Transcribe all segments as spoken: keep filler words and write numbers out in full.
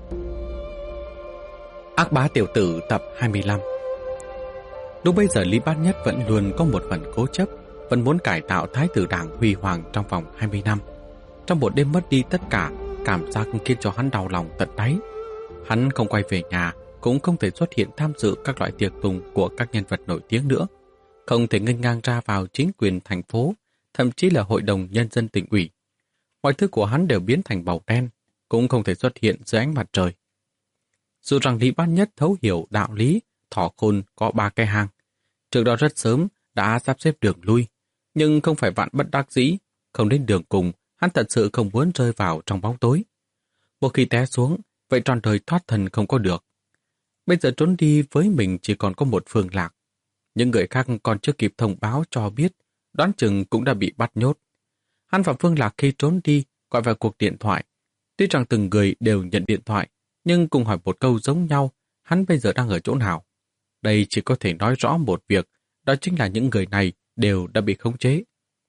Ác bá tiểu tử tập hai mươi lăm. Lúc bây giờ Lý Bát Nhất vẫn luôn có một phần cố chấp, vẫn muốn cải tạo Thái tử Đảng huy hoàng trong vòng hai mươi năm. Trong một đêm mất đi tất cả, cảm giác khiến cho hắn đau lòng tận đáy. Hắn không quay về nhà, cũng không thể xuất hiện tham dự các loại tiệc tùng của các nhân vật nổi tiếng nữa, không thể nghênh ngang ra vào chính quyền thành phố, thậm chí là hội đồng nhân dân tỉnh ủy. Mọi thứ của hắn đều biến thành màu đen, cũng không thể xuất hiện dưới ánh mặt trời. Dù rằng Lý Bát Nhất thấu hiểu đạo lý, thỏ khôn có ba cái hang. Trước đó rất sớm đã sắp xếp đường lui, nhưng không phải vạn bất đắc dĩ, không đến đường cùng, hắn thật sự không muốn rơi vào trong bóng tối. Một khi té xuống, vậy tròn đời thoát thân không có được. Bây giờ trốn đi với mình chỉ còn có một Phương Lạc. Những người khác còn chưa kịp thông báo cho biết, đoán chừng cũng đã bị bắt nhốt. Hắn và Phương Lạc khi trốn đi gọi vào cuộc điện thoại. Tuy rằng từng người đều nhận điện thoại, nhưng cùng hỏi một câu giống nhau, hắn bây giờ đang ở chỗ nào. Đây chỉ có thể nói rõ một việc, đó chính là những người này đều đã bị khống chế.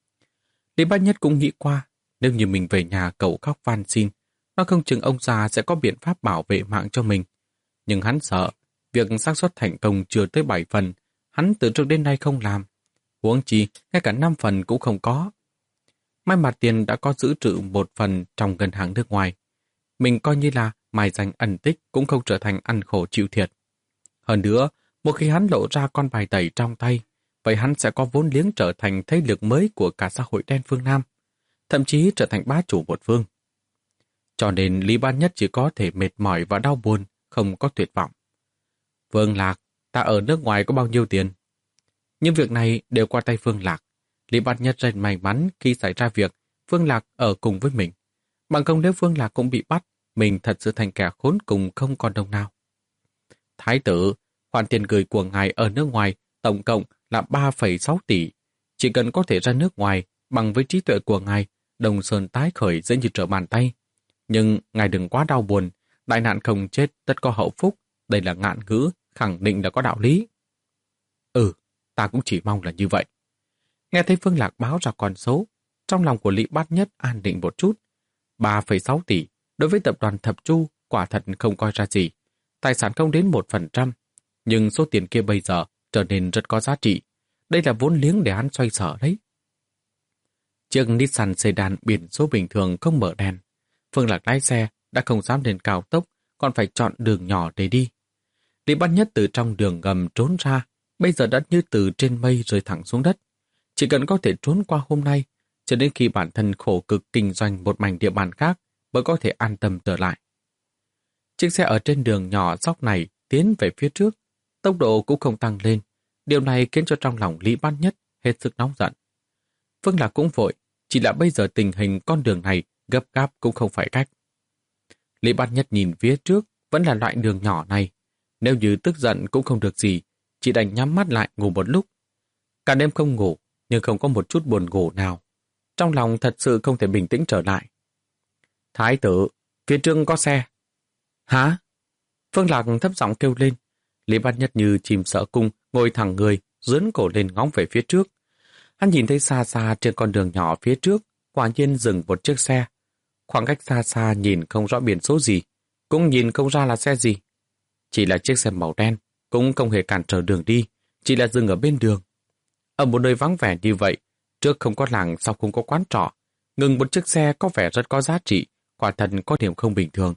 Lý Bát Nhất cũng nghĩ qua, nếu như mình về nhà cầu khóc van xin, nó không chừng ông già sẽ có biện pháp bảo vệ mạng cho mình. Nhưng hắn sợ, việc xác suất thành công chưa tới bảy phần, hắn từ trước đến nay không làm. Huống chi, ngay cả năm phần cũng không có. May mà tiền đã có giữ trữ một phần trong ngân hàng nước ngoài. Mình coi như là mài dành ẩn tích cũng không trở thành ăn khổ chịu thiệt. Hơn nữa, một khi hắn lộ ra con bài tẩy trong tay, vậy hắn sẽ có vốn liếng trở thành thế lực mới của cả xã hội đen phương Nam, thậm chí trở thành bá chủ một phương. Cho nên Lý Bát Nhất chỉ có thể mệt mỏi và đau buồn, không có tuyệt vọng. Phương Lạc, ta ở nước ngoài có bao nhiêu tiền? Nhưng việc này đều qua tay Phương Lạc. Lý Bát Nhất rất may mắn khi xảy ra việc Phương Lạc ở cùng với mình. Bằng không nếu Phương Lạc cũng bị bắt, mình thật sự thành kẻ khốn cùng không còn đồng nào. Thái tử, khoản tiền gửi của ngài ở nước ngoài tổng cộng là ba phẩy sáu tỷ. Chỉ cần có thể ra nước ngoài bằng với trí tuệ của ngài, Đông Sơn tái khởi dễ như trở bàn tay. Nhưng ngài đừng quá đau buồn, đại nạn không chết tất có hậu phúc. Đây là ngạn ngữ, khẳng định là có đạo lý. Ừ, ta cũng chỉ mong là như vậy. Nghe thấy Phương Lạc báo ra con số, trong lòng của Lý Bát Nhất an định một chút. ba phẩy sáu tỷ, đối với tập đoàn Thập Chu quả thật không coi ra gì. Tài sản không đến một phần trăm, nhưng số tiền kia bây giờ trở nên rất có giá trị. Đây là vốn liếng để hắn xoay sở đấy. Chiếc Nissan Sedan biển số bình thường không mở đèn. Phương Lạc lái xe đã không dám lên cao tốc, còn phải chọn đường nhỏ để đi. Lý Bát Nhất từ trong đường ngầm trốn ra, bây giờ đã như từ trên mây rơi thẳng xuống đất. Chỉ cần có thể trốn qua hôm nay, cho đến khi bản thân khổ cực kinh doanh một mảnh địa bàn khác, mới có thể an tâm trở lại. Chiếc xe ở trên đường nhỏ dốc này tiến về phía trước, tốc độ cũng không tăng lên. Điều này khiến cho trong lòng Lý Bát Nhất hết sức nóng giận. Phương Lạc cũng vội, chỉ là bây giờ tình hình con đường này gấp gáp cũng không phải cách. Lý Bát Nhất nhìn phía trước vẫn là loại đường nhỏ này. Nếu như tức giận cũng không được gì, chỉ đành nhắm mắt lại ngủ một lúc. Cả đêm không ngủ, nhưng không có một chút buồn ngủ nào. Trong lòng thật sự không thể bình tĩnh trở lại. Thái tử, phía trước có xe. Hả? Phương Lạc thấp giọng kêu lên. Lý Bát Nhất như chim sợ cung, ngồi thẳng người, dướn cổ lên ngóng về phía trước. Hắn nhìn thấy xa xa trên con đường nhỏ phía trước, quả nhiên dừng một chiếc xe. Khoảng cách xa xa nhìn không rõ biển số gì, cũng nhìn không ra là xe gì. Chỉ là chiếc xe màu đen, cũng không hề cản trở đường đi, chỉ là dừng ở bên đường. Ở một nơi vắng vẻ như vậy, trước không có làng sau không có quán trọ, ngừng một chiếc xe có vẻ rất có giá trị, quả thật có điểm không bình thường.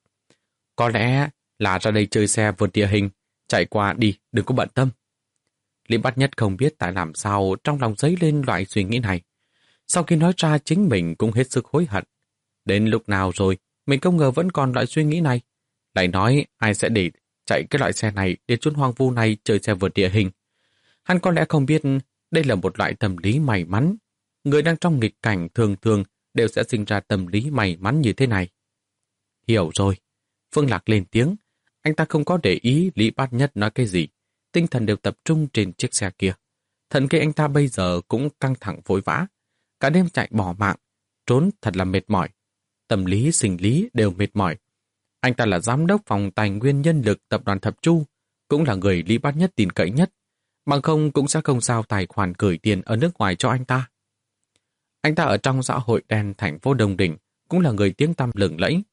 Có lẽ là ra đây chơi xe vượt địa hình, chạy qua đi, đừng có bận tâm. Lý Bát Nhất không biết tại làm sao trong lòng dấy lên loại suy nghĩ này. Sau khi nói ra chính mình cũng hết sức hối hận. Đến lúc nào rồi, mình không ngờ vẫn còn loại suy nghĩ này. Lại nói ai sẽ để chạy cái loại xe này đến chốn hoang vu này chơi xe vượt địa hình. Hắn có lẽ không biết đây là một loại tâm lý may mắn. Người đang trong nghịch cảnh thường thường đều sẽ sinh ra tâm lý may mắn như thế này. Hiểu rồi. Phương Lạc lên tiếng. Anh ta không có để ý Lý Bát Nhất nói cái gì. Tinh thần đều tập trung trên chiếc xe kia. Thần kinh anh ta bây giờ cũng căng thẳng vội vã. Cả đêm chạy bỏ mạng. Trốn thật là mệt mỏi. Tâm lý, sinh lý đều mệt mỏi. Anh ta là giám đốc phòng tài nguyên nhân lực tập đoàn Thập Chu, cũng là người Lý Bát Nhất tin cậy nhất. Bằng không cũng sẽ không giao tài khoản gửi tiền ở nước ngoài cho anh ta. Anh ta ở trong xã hội đen thành phố Đông Đình cũng là người tiếng tăm lừng lẫy.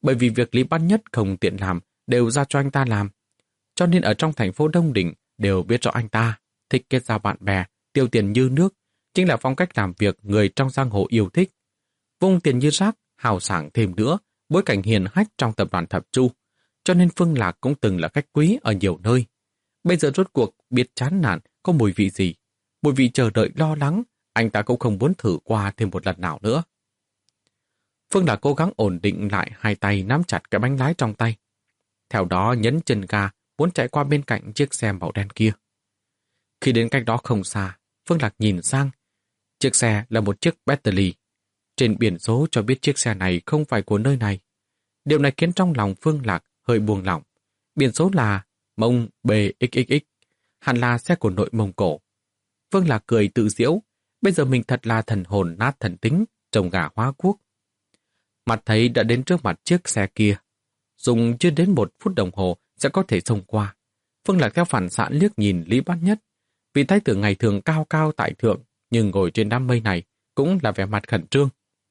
bởi vì việc Lý Bát Nhất không tiện làm đều ra cho anh ta làm. Cho nên ở trong thành phố Đông Đỉnh đều biết rõ anh ta thích kết giao bạn bè, tiêu tiền như nước, chính là phong cách làm việc người trong giang hồ yêu thích. Vung tiền như rác, hào sảng thêm nữa, bối cảnh hiền hách trong tập đoàn Thập Chu, cho nên Phương Lạc cũng từng là khách quý ở nhiều nơi. Bây giờ rốt cuộc biết chán nản có mùi vị gì, mùi vị chờ đợi lo lắng, anh ta cũng không muốn thử qua thêm một lần nào nữa. Phương Lạc cố gắng ổn định lại hai tay nắm chặt cái bánh lái trong tay. Theo đó nhấn chân ga muốn chạy qua bên cạnh chiếc xe màu đen kia. Khi đến cách đó không xa, Phương Lạc nhìn sang. Chiếc xe là một chiếc Bentley. Trên biển số cho biết chiếc xe này không phải của nơi này. Điều này khiến trong lòng Phương Lạc hơi buông lỏng. Biển số là Mông bê ích ích ích, hẳn là xe của nội Mông Cổ. Phương Lạc cười tự giễu, bây giờ mình thật là thần hồn nát thần tính, trồng gà hóa quốc. Mặt thấy đã đến trước mặt chiếc xe kia. Dùng chưa đến một phút đồng hồ sẽ có thể xông qua. Phương Lạc theo phản xạ liếc nhìn Lý Bát Nhất. Vị thái tử ngày thường cao cao tại thượng, nhưng ngồi trên đám mây này cũng là vẻ mặt khẩn trương.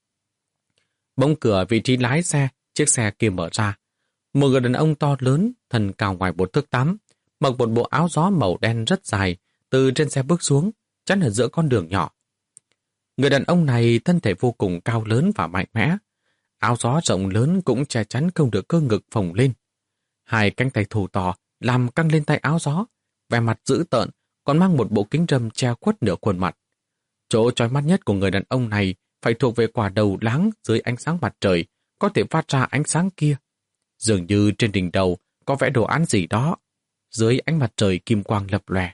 Bỗng cửa vị trí lái xe, chiếc xe kia mở ra. Một người đàn ông to lớn, thân cao ngoài một thước tám, mặc một bộ áo gió màu đen rất dài, từ trên xe bước xuống, chắn ở giữa con đường nhỏ. Người đàn ông này thân thể vô cùng cao lớn và mạnh mẽ. Áo gió rộng lớn cũng che chắn không được cơ ngực phồng lên. Hai cánh tay thù to làm căng lên tay áo gió, vẻ mặt dữ tợn, còn mang một bộ kính râm che khuất nửa khuôn mặt. Chỗ chói mắt nhất của người đàn ông này phải thuộc về quả đầu láng dưới ánh sáng mặt trời, có thể phát ra ánh sáng kia. Dường như trên đỉnh đầu có vẽ đồ án gì đó, dưới ánh mặt trời kim quang lập lòe.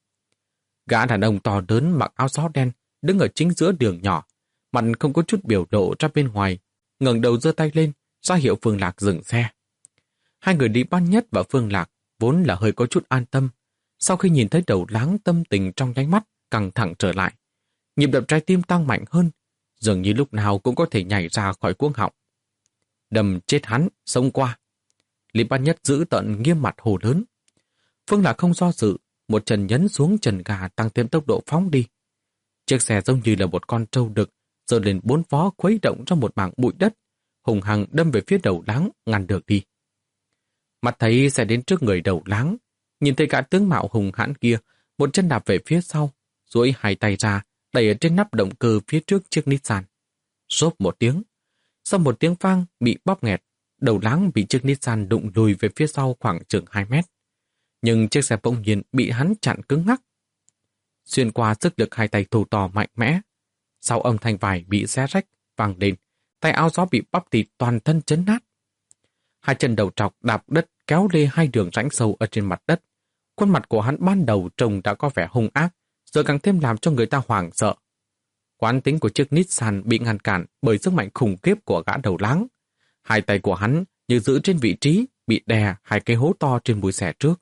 Gã đàn ông to lớn mặc áo gió đen, đứng ở chính giữa đường nhỏ, mặt không có chút biểu lộ ra bên ngoài, ngẩng đầu giơ tay lên, ra hiệu Phương Lạc dừng xe. Hai người Lý Bát Nhất và Phương Lạc vốn là hơi có chút an tâm, sau khi nhìn thấy đầu láng tâm tình trong nháy mắt căng thẳng trở lại. Nhịp đập trái tim tăng mạnh hơn, dường như lúc nào cũng có thể nhảy ra khỏi cuống họng. Đâm chết hắn, xông qua. Lý Bát Nhất giữ tận nghiêm mặt hồ lớn. Phương Lạc không do dự, một chân nhấn xuống chân gà tăng thêm tốc độ phóng đi. Chiếc xe giống như là một con trâu đực, giơ lên bốn vó khuấy động trong một mảng bụi đất, hùng hăng đâm về phía đầu láng, ngăn được đi. Mặt thấy sẽ đến trước người đầu láng, nhìn thấy cả tướng mạo hùng hãn kia, một chân đạp về phía sau, duỗi hai tay ra, đẩy ở trên nắp động cơ phía trước chiếc Nissan. Xốp một tiếng. Sau một tiếng vang bị bóp nghẹt, đầu láng bị chiếc Nissan đụng lùi về phía sau khoảng chừng hai mét. Nhưng chiếc xe bỗng nhiên bị hắn chặn cứng ngắc. Xuyên qua sức lực hai tay thù to mạnh mẽ, sau âm thanh vải bị xé rách, vang lên, tay áo gió bị bắp thịt toàn thân chấn nát. Hai chân đầu trọc đạp đất kéo lê hai đường rãnh sâu ở trên mặt đất. Khuôn mặt của hắn ban đầu trông đã có vẻ hung ác, giờ càng thêm làm cho người ta hoảng sợ. Quán tính của chiếc Nissan bị ngăn cản bởi sức mạnh khủng khiếp của gã đầu láng. Hai tay của hắn như giữ trên vị trí, bị đè hai cái hố to trên mũi xe trước.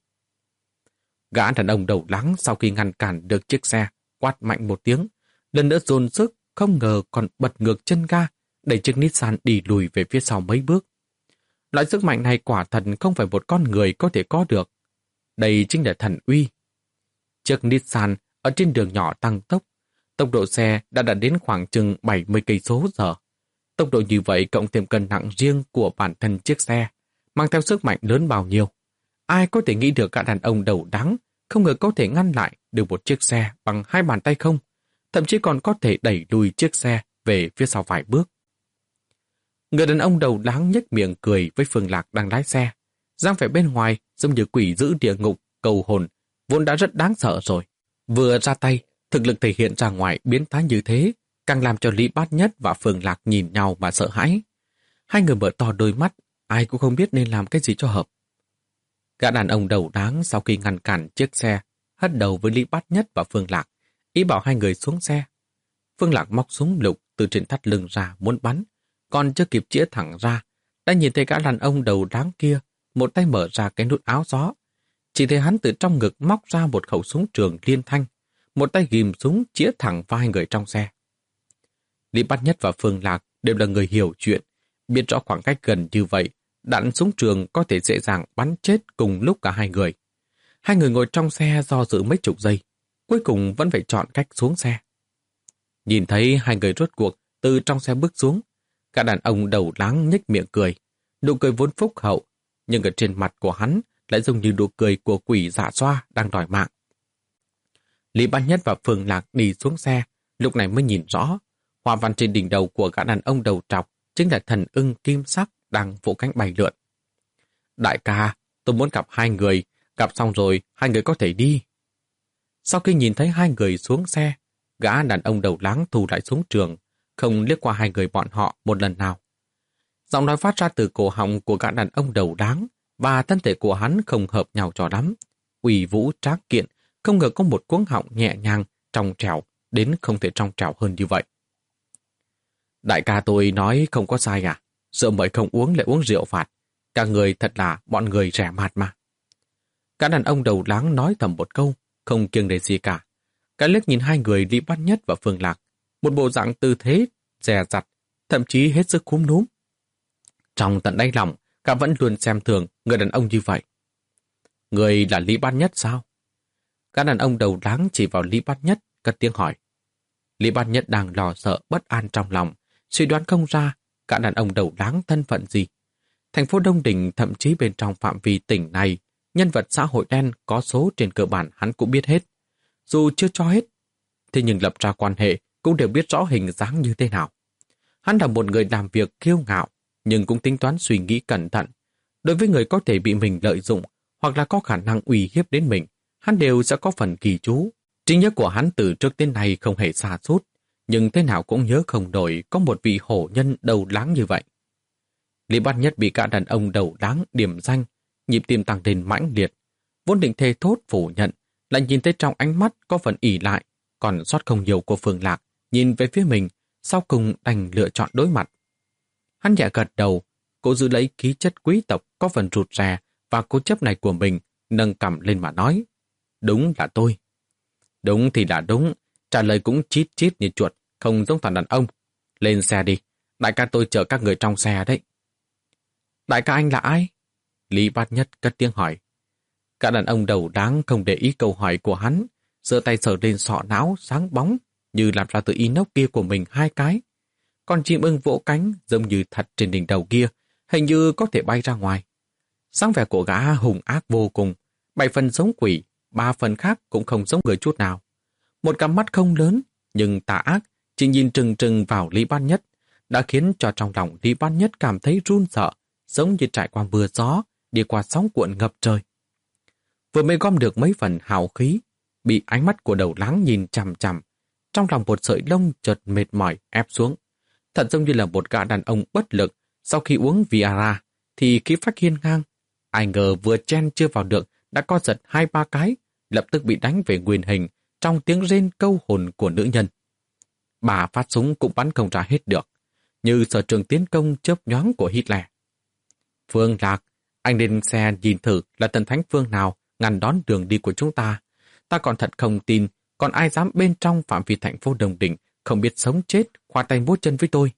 Gã đàn ông đầu láng sau khi ngăn cản được chiếc xe, quát mạnh một tiếng, lần nữa dồn sức, không ngờ còn bật ngược chân ga, đẩy chiếc Nissan đi lùi về phía sau mấy bước. Loại sức mạnh này quả thật không phải một con người có thể có được. Đây chính là thần uy. Chiếc Nissan ở trên đường nhỏ tăng tốc, tốc độ xe đã đạt đến khoảng chừng bảy mươi cây số giờ. Tốc độ như vậy cộng thêm cân nặng riêng của bản thân chiếc xe, mang theo sức mạnh lớn bao nhiêu. Ai có thể nghĩ được cả đàn ông đầu đắng, không ngờ có thể ngăn lại được một chiếc xe bằng hai bàn tay không, thậm chí còn có thể đẩy lùi chiếc xe về phía sau vài bước. Người đàn ông đầu đáng nhếch miệng cười với Phương Lạc đang lái xe, dáng vẻ bên ngoài giống như quỷ dữ địa ngục, cầu hồn, vốn đã rất đáng sợ rồi. Vừa ra tay, thực lực thể hiện ra ngoài biến thái như thế, càng làm cho Lý Bát Nhất và Phương Lạc nhìn nhau mà sợ hãi. Hai người mở to đôi mắt, ai cũng không biết nên làm cái gì cho hợp. Gã đàn ông đầu đáng sau khi ngăn cản chiếc xe, hất đầu với Lý Bát Nhất và Phương Lạc, ý bảo hai người xuống xe. Phương Lạc móc súng lục từ trên thắt lưng ra muốn bắn, còn chưa kịp chĩa thẳng ra, đã nhìn thấy gã đàn ông đầu đáng kia, một tay mở ra cái nút áo gió. Chỉ thấy hắn từ trong ngực móc ra một khẩu súng trường liên thanh, một tay ghim súng chĩa thẳng vào hai người trong xe. Lý Bát Nhất và Phương Lạc đều là người hiểu chuyện, biết rõ khoảng cách gần như vậy, đạn súng trường có thể dễ dàng bắn chết cùng lúc cả hai người. Hai người ngồi trong xe do dự mấy chục giây, cuối cùng vẫn phải chọn cách xuống xe. Nhìn thấy hai người rốt cuộc từ trong xe bước xuống, cả đàn ông đầu láng nhếch miệng cười. Nụ cười vốn phúc hậu, nhưng ở trên mặt của hắn lại giống như nụ cười của quỷ dạ xoa đang đòi mạng. Lý Bát Nhất và Phương Lạc đi xuống xe, lúc này mới nhìn rõ, hoa văn trên đỉnh đầu của gã đàn ông đầu trọc chính là thần ưng kim sắc đang vỗ cánh bay lượn. Đại ca, tôi muốn gặp hai người, gặp xong rồi hai người có thể đi. Sau khi nhìn thấy hai người xuống xe, gã đàn ông đầu láng thu lại xuống trường, không liếc qua hai người bọn họ một lần nào. Giọng nói phát ra từ cổ họng của gã đàn ông đầu đáng và thân thể của hắn không hợp nhau cho lắm. Uy vũ trác kiện, không ngờ có một cuống họng nhẹ nhàng, trong trẻo, đến không thể trong trẻo hơn như vậy. Đại ca tôi nói không có sai à? Rượu mời không uống lại uống rượu phạt. Cả người thật là bọn người rẻ mạt mà. Gã đàn ông đầu láng nói thầm một câu, không kiêng nể gì cả. Cả liếc nhìn hai người Lý Bát Nhất và Phương Lạc, một bộ dạng tư thế, dè dặt, thậm chí hết sức cúm núm. Trong tận đáy lòng, cả vẫn luôn xem thường người đàn ông như vậy. Người là Lý Bát Nhất sao? Gã đàn ông đầu láng chỉ vào Lý Bát Nhất, cất tiếng hỏi. Lý Bát Nhất đang lo sợ bất an trong lòng, suy đoán không ra gã đàn ông đầu láng thân phận gì. Thành phố Đông Đình, thậm chí bên trong phạm vi tỉnh này, nhân vật xã hội đen có số trên cơ bản hắn cũng biết hết. Dù chưa cho hết, thế nhưng lập ra quan hệ cũng đều biết rõ hình dáng như thế nào. Hắn là một người làm việc kiêu ngạo, nhưng cũng tính toán suy nghĩ cẩn thận. Đối với người có thể bị mình lợi dụng hoặc là có khả năng uy hiếp đến mình, hắn đều sẽ có phần kỳ chú. Trí nhớ của hắn từ trước đến nay không hề xa sút, nhưng thế nào cũng nhớ không nổi có một vị hổ nhân đầu láng như vậy. Lý Bát Nhất bị cả đàn ông đầu láng điểm danh, nhịp tim tăng lên mãnh liệt. Vốn định thề thốt phủ nhận, lại nhìn thấy trong ánh mắt có phần ỉ lại, còn sót không nhiều của Phương Lạc, nhìn về phía mình, sau cùng đành lựa chọn đối mặt. Hắn nhẹ gật đầu, cố giữ lấy khí chất quý tộc có phần rụt rè và cố chấp này của mình, nâng cằm lên mà nói. Đúng là tôi. Đúng thì là đúng, trả lời cũng chít chít như chuột, không giống thằng đàn ông. Lên xe đi, đại ca tôi chở các người trong xe đấy. Đại ca anh là ai? Lý Bát Nhất cất tiếng hỏi. Cả đàn ông đầu đáng không để ý câu hỏi của hắn, giơ tay sờ lên sọ não sáng bóng, như làm ra từ inox kia của mình hai cái. Còn chim ưng vỗ cánh giống như thật trên đỉnh đầu kia, hình như có thể bay ra ngoài. Sáng vẻ của gã hùng ác vô cùng, bảy phần giống quỷ, ba phần khác cũng không giống người chút nào. Một cặp mắt không lớn, nhưng tà ác, chỉ nhìn trừng trừng vào Lý Bát Nhất, đã khiến cho trong lòng Lý Bát Nhất cảm thấy run sợ, giống như trải qua mưa gió, đi qua sóng cuộn ngập trời. Vừa mới gom được mấy phần hào khí, bị ánh mắt của đầu láng nhìn chằm chằm, trong lòng một sợi lông chợt mệt mỏi ép xuống. Thật giống như là một gã đàn ông bất lực, sau khi uống Viagra, thì khí phách hiên ngang. Ai ngờ vừa chen chưa vào được, đã co giật hai ba cái, lập tức bị đánh về nguyên hình, trong tiếng rên câu hồn của nữ nhân. Bà phát súng cũng bắn không ra hết được, như sở trường tiến công chớp nhoáng của Hitler. Phương Lạc, anh lên xe nhìn thử là thần thánh phương nào ngăn đón đường đi của chúng ta. Ta còn thật không tin, còn ai dám bên trong phạm vi thành phố Đồng Đình không biết sống chết, khoa tay múa chân với tôi.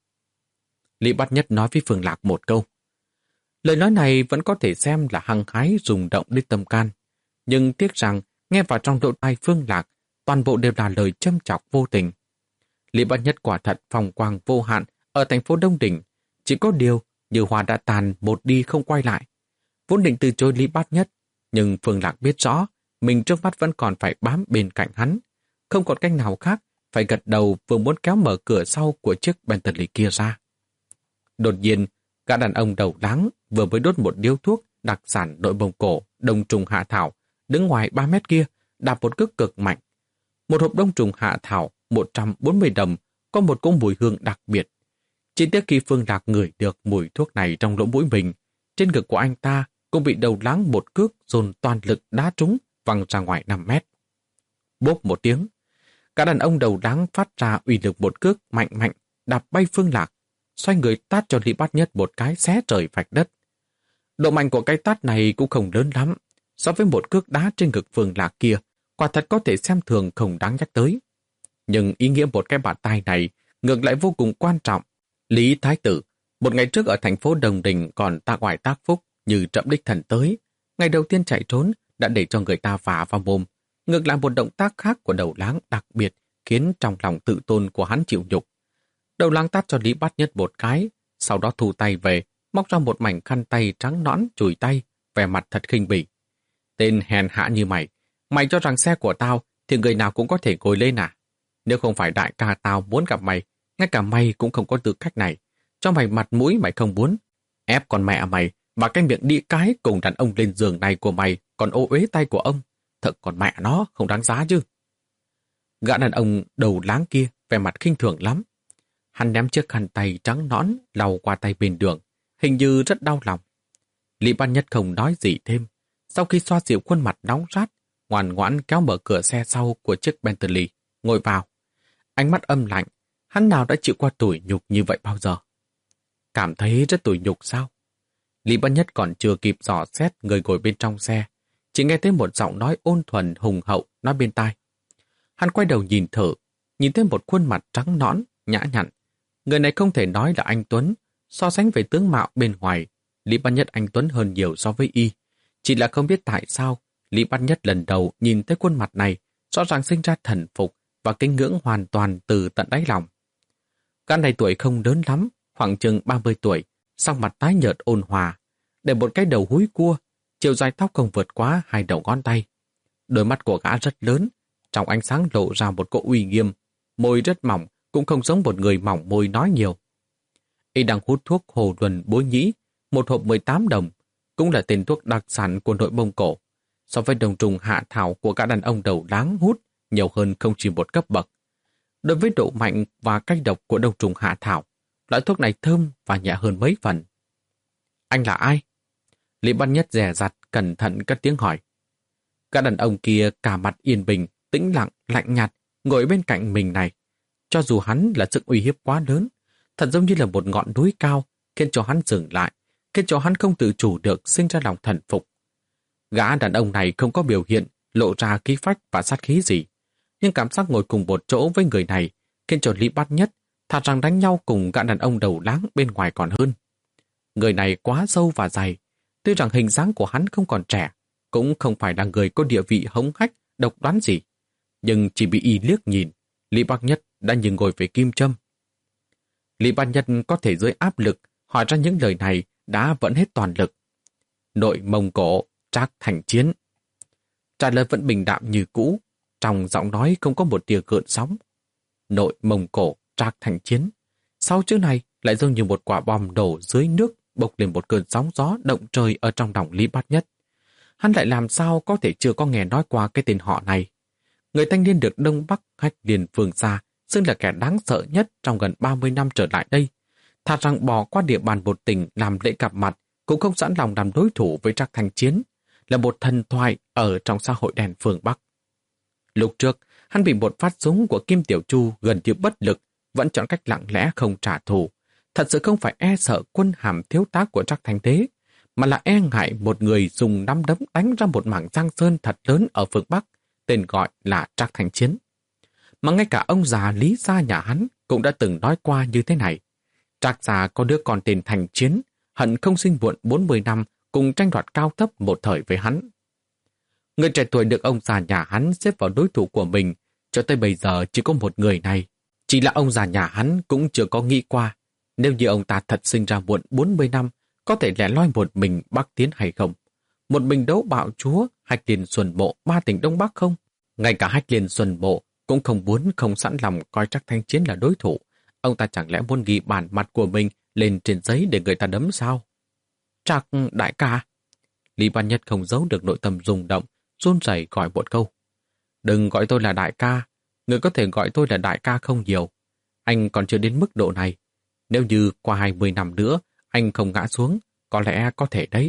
Lý Bát Nhất nói với Phương Lạc một câu. Lời nói này vẫn có thể xem là hăng hái rung động đến tâm can, nhưng tiếc rằng nghe vào trong lỗ tai Phương Lạc, toàn bộ đều là lời châm chọc vô tình. Lý Bát Nhất quả thật phong quang vô hạn ở thành phố Đông Đình, chỉ có điều như hoa đã tàn một đi không quay lại. Vốn định từ chối Lý Bát Nhất, nhưng Phương Lạc biết rõ mình trước mắt vẫn còn phải bám bên cạnh hắn, không còn cách nào khác, phải gật đầu vừa muốn kéo mở cửa sau của chiếc Bentley kia ra. Đột nhiên, gã đàn ông đầu láng vừa mới đốt một điếu thuốc đặc sản nội Mông Cổ, đông trùng hạ thảo, đứng ngoài ba mét kia, đạp một cước cực mạnh. Một hộp đông trùng hạ thảo một trăm bốn mươi đồng, có một cỗ mùi hương đặc biệt. Chỉ tiếc khi Phương Lạc ngửi được mùi thuốc này trong lỗ mũi mình, trên ngực của anh ta cũng bị đầu láng một cước dồn toàn lực đá trúng, văng ra ngoài năm mét. Bốp một tiếng, cả đàn ông đầu láng phát ra uy lực một cước mạnh mạnh, đạp bay Phương Lạc, xoay người tát cho Lý Bát Nhất một cái xé trời vạch đất. Độ mạnh của cái tát này cũng không lớn lắm, so với một cước đá trên ngực Phương Lạc kia, quả thật có thể xem thường không đáng nhắc tới. Nhưng ý nghĩa một cái bạt tai này ngược lại vô cùng quan trọng. Lý Thái Tử, một ngày trước ở thành phố Đồng Đình còn ta ngoại tác phúc như trẫm đích thần tới. Ngày đầu tiên chạy trốn đã để cho người ta vả vào mồm. Ngược lại một động tác khác của đầu láng đặc biệt khiến trong lòng tự tôn của hắn chịu nhục. Đầu láng tát cho Lý Bát Nhất một cái, sau đó thu tay về, móc ra một mảnh khăn tay trắng nõn chùi tay, vẻ mặt thật khinh bỉ. Tên hèn hạ như mày, mày cho rằng xe của tao thì người nào cũng có thể ngồi lên à? Nếu không phải đại ca tao muốn gặp mày, ngay cả mày cũng không có tư cách này. Cho mày mặt mũi mày không muốn. Ép con mẹ mày và cái miệng đi cái cùng đàn ông lên giường này của mày còn ô uế tay của ông. Thật còn mẹ nó không đáng giá chứ. Gã đàn ông đầu láng kia vẻ mặt khinh thường lắm. Hắn ném chiếc khăn tay trắng nõn lau qua tay bên đường, hình như rất đau lòng. Lý Bát Nhất không nói gì thêm. Sau khi xoa dịu khuôn mặt nóng rát, ngoan ngoãn kéo mở cửa xe sau của chiếc Bentley, ngồi vào. Ánh mắt âm lạnh, hắn nào đã chịu qua tủi nhục như vậy bao giờ? Cảm thấy rất tủi nhục sao? Lý Bát Nhất còn chưa kịp dò xét người ngồi bên trong xe, chỉ nghe thấy một giọng nói ôn thuần hùng hậu nói bên tai. Hắn quay đầu nhìn thử, nhìn thấy một khuôn mặt trắng nõn, nhã nhặn. Người này không thể nói là anh Tuấn, so sánh về tướng mạo bên ngoài, Lý Bát Nhất anh Tuấn hơn nhiều so với y. Chỉ là không biết tại sao, Lý Bát Nhất lần đầu nhìn thấy khuôn mặt này, rõ ràng sinh ra thần phục và kính ngưỡng hoàn toàn từ tận đáy lòng. Gã này tuổi không lớn lắm, khoảng chừng ba mươi tuổi, sắc mặt tái nhợt ôn hòa, để một cái đầu húi cua, chiều dài tóc không vượt quá hai đầu ngón tay. Đôi mắt của gã rất lớn, trong ánh sáng lộ ra một cỗ uy nghiêm, môi rất mỏng, cũng không giống một người mỏng môi nói nhiều. Y đang hút thuốc Hồ Luân Bối Nhĩ, một hộp mười tám đồng, cũng là tên thuốc đặc sản của nội Mông Cổ. So với đồng trùng hạ thảo của các đàn ông đầu láng hút, nhiều hơn không chỉ một cấp bậc. Đối với độ mạnh và cách độc của đồng trùng hạ thảo, loại thuốc này thơm và nhẹ hơn mấy phần. Anh là ai? Lý Bát Nhất dè dặt, cẩn thận cất tiếng hỏi. Các đàn ông kia cả mặt yên bình, tĩnh lặng, lạnh nhạt, ngồi bên cạnh mình này. Cho dù hắn là sức uy hiếp quá lớn, thật giống như là một ngọn núi cao, khiến cho hắn dừng lại, khiến cho hắn không tự chủ được sinh ra lòng thần phục. Gã đàn ông này không có biểu hiện, lộ ra khí phách và sát khí gì, nhưng cảm giác ngồi cùng một chỗ với người này khiến cho Lý Bát Nhất thà rằng đánh nhau cùng gã đàn ông đầu láng bên ngoài còn hơn. Người này quá sâu và dày, tuy rằng hình dáng của hắn không còn trẻ, cũng không phải là người có địa vị hống hách, độc đoán gì, nhưng chỉ bị y liếc nhìn, Lý Bát Nhất đã như ngồi về kim châm. Lý Bát Nhất có thể dưới áp lực hỏi ra những lời này đã vẫn hết toàn lực. Nội Mông Cổ, Trác Thành Chiến. Trả lời vẫn bình đạm như cũ, trong giọng nói không có một tia gợn sóng. Nội Mông Cổ, Trác Thành Chiến. Sau chữ này lại giống như một quả bom đổ dưới nước, bộc lên một cơn sóng gió động trời ở trong lòng Lý Bát Nhất. Hắn lại làm sao có thể chưa có nghe nói qua cái tên họ này. Người thanh niên được Đông Bắc Hách Liên phương xa xưng là kẻ đáng sợ nhất trong gần ba mươi năm trở lại đây. Thà rằng bỏ qua địa bàn một tỉnh làm lễ gặp mặt, cũng không sẵn lòng làm đối thủ với Trác Thành Chiến, là một thần thoại ở trong xã hội đen phương Bắc. Lúc trước, hắn bị một phát súng của Kim Tiểu Chu gần như bất lực, vẫn chọn cách lặng lẽ không trả thù. Thật sự không phải e sợ quân hàm thiếu tá của Trác Thành Thế, mà là e ngại một người dùng nắm đấm đánh ra một mảng giang sơn thật lớn ở phương Bắc, tên gọi là Trác Thành Chiến. Mà ngay cả ông già Lý gia nhà hắn cũng đã từng nói qua như thế này. Trác gia có đứa con tên Thành Chiến, hận không sinh muộn bốn mươi năm, cùng tranh đoạt cao thấp một thời với hắn. Người trẻ tuổi được ông già nhà hắn xếp vào đối thủ của mình, cho tới bây giờ chỉ có một người này. Chỉ là ông già nhà hắn cũng chưa có nghĩ qua, nếu như ông ta thật sinh ra muộn bốn mươi năm, có thể lẻ loi một mình Bắc tiến hay không? Một mình đấu bạo chúa, Hách Liên Xuân Mộ ba tỉnh Đông Bắc không? Ngay cả Hách Liên Xuân Mộ cũng không muốn, không sẵn lòng coi Trác Thành Chiến là đối thủ. Ông ta chẳng lẽ muốn ghi bản mặt của mình lên trên giấy để người ta đấm sao? Trác đại ca. Lý Bát Nhất không giấu được nội tâm rung động, run rẩy gọi một câu. Đừng gọi tôi là đại ca, người có thể gọi tôi là đại ca không nhiều. Anh còn chưa đến mức độ này. Nếu như qua hai mươi năm nữa, anh không ngã xuống, có lẽ có thể đấy.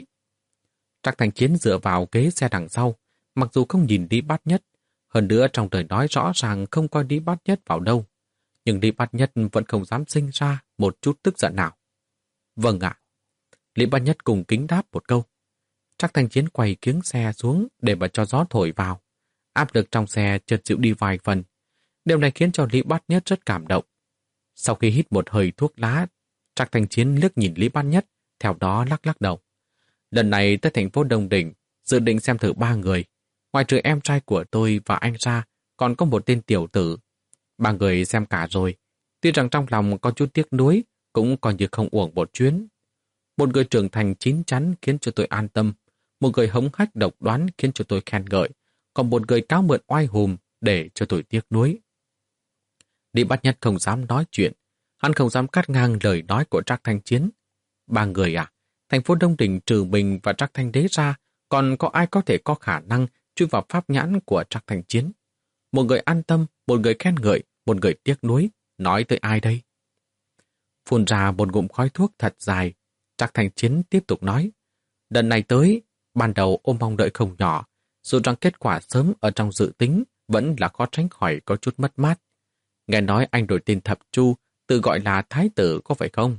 Trác Thành Chiến dựa vào ghế xe đằng sau, mặc dù không nhìn Lý Bát Nhất, hơn nữa trong lời nói rõ ràng không coi Lý Bát Nhất vào đâu, nhưng Lý Bát Nhất vẫn không dám sinh ra một chút tức giận nào. Vâng ạ. Lý Bát Nhất cùng kính đáp một câu. Trác Thành Chiến quay kiếng xe xuống để mà cho gió thổi vào. Áp lực trong xe chợt dịu đi vài phần. Điều này khiến cho Lý Bát Nhất rất cảm động. Sau khi hít một hơi thuốc lá, Trác Thành Chiến liếc nhìn Lý Bát Nhất, theo đó lắc lắc đầu. Lần này tới thành phố Đông Đỉnh, dự định xem thử ba người. Ngoài trừ em trai của tôi và anh ra, còn có một tên tiểu tử. Ba người xem cả rồi. Tuy rằng trong lòng có chút tiếc nuối, cũng coi như không uổng một chuyến. Một người trưởng thành chín chắn khiến cho tôi an tâm, một người hống hách độc đoán khiến cho tôi khen ngợi, còn một người cáo mượn oai hùm để cho tôi tiếc nuối. Lý Bát Nhất không dám nói chuyện, hắn không dám cắt ngang lời nói của Trác Thanh Chiến. Ba người à, thành phố Đông Đình trừ mình và Trác Thanh Đế ra, còn có ai có thể có khả năng chui vào pháp nhãn của Trác Thanh Chiến? Một người an tâm, một người khen ngợi, một người tiếc nuối, nói tới ai đây? Phun ra một ngụm khói thuốc thật dài, Trác Thanh Chiến tiếp tục nói, lần này tới, ban đầu ôm mong đợi không nhỏ, dù rằng kết quả sớm ở trong dự tính vẫn là khó tránh khỏi có chút mất mát. Nghe nói anh đổi tên Thập Chu, tự gọi là Thái tử có phải không?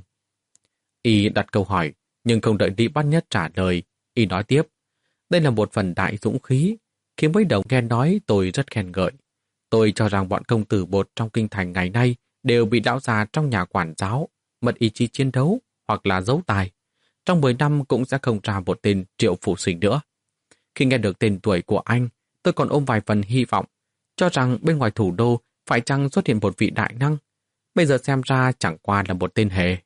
Y đặt câu hỏi, nhưng không đợi Lý Bát Nhất trả lời, Y nói tiếp, đây là một phần đại dũng khí, khi mới đầu nghe nói tôi rất khen ngợi. Tôi cho rằng bọn công tử bột trong kinh thành ngày nay đều bị lão già trong nhà quản giáo, mất ý chí chiến đấu hoặc là giấu tài. Trong mười năm cũng sẽ không ra một tên Triệu Phụ Sinh nữa. Khi nghe được tên tuổi của anh, tôi còn ôm vài phần hy vọng, cho rằng bên ngoài thủ đô phải chăng xuất hiện một vị đại năng. Bây giờ xem ra chẳng qua là một tên hề.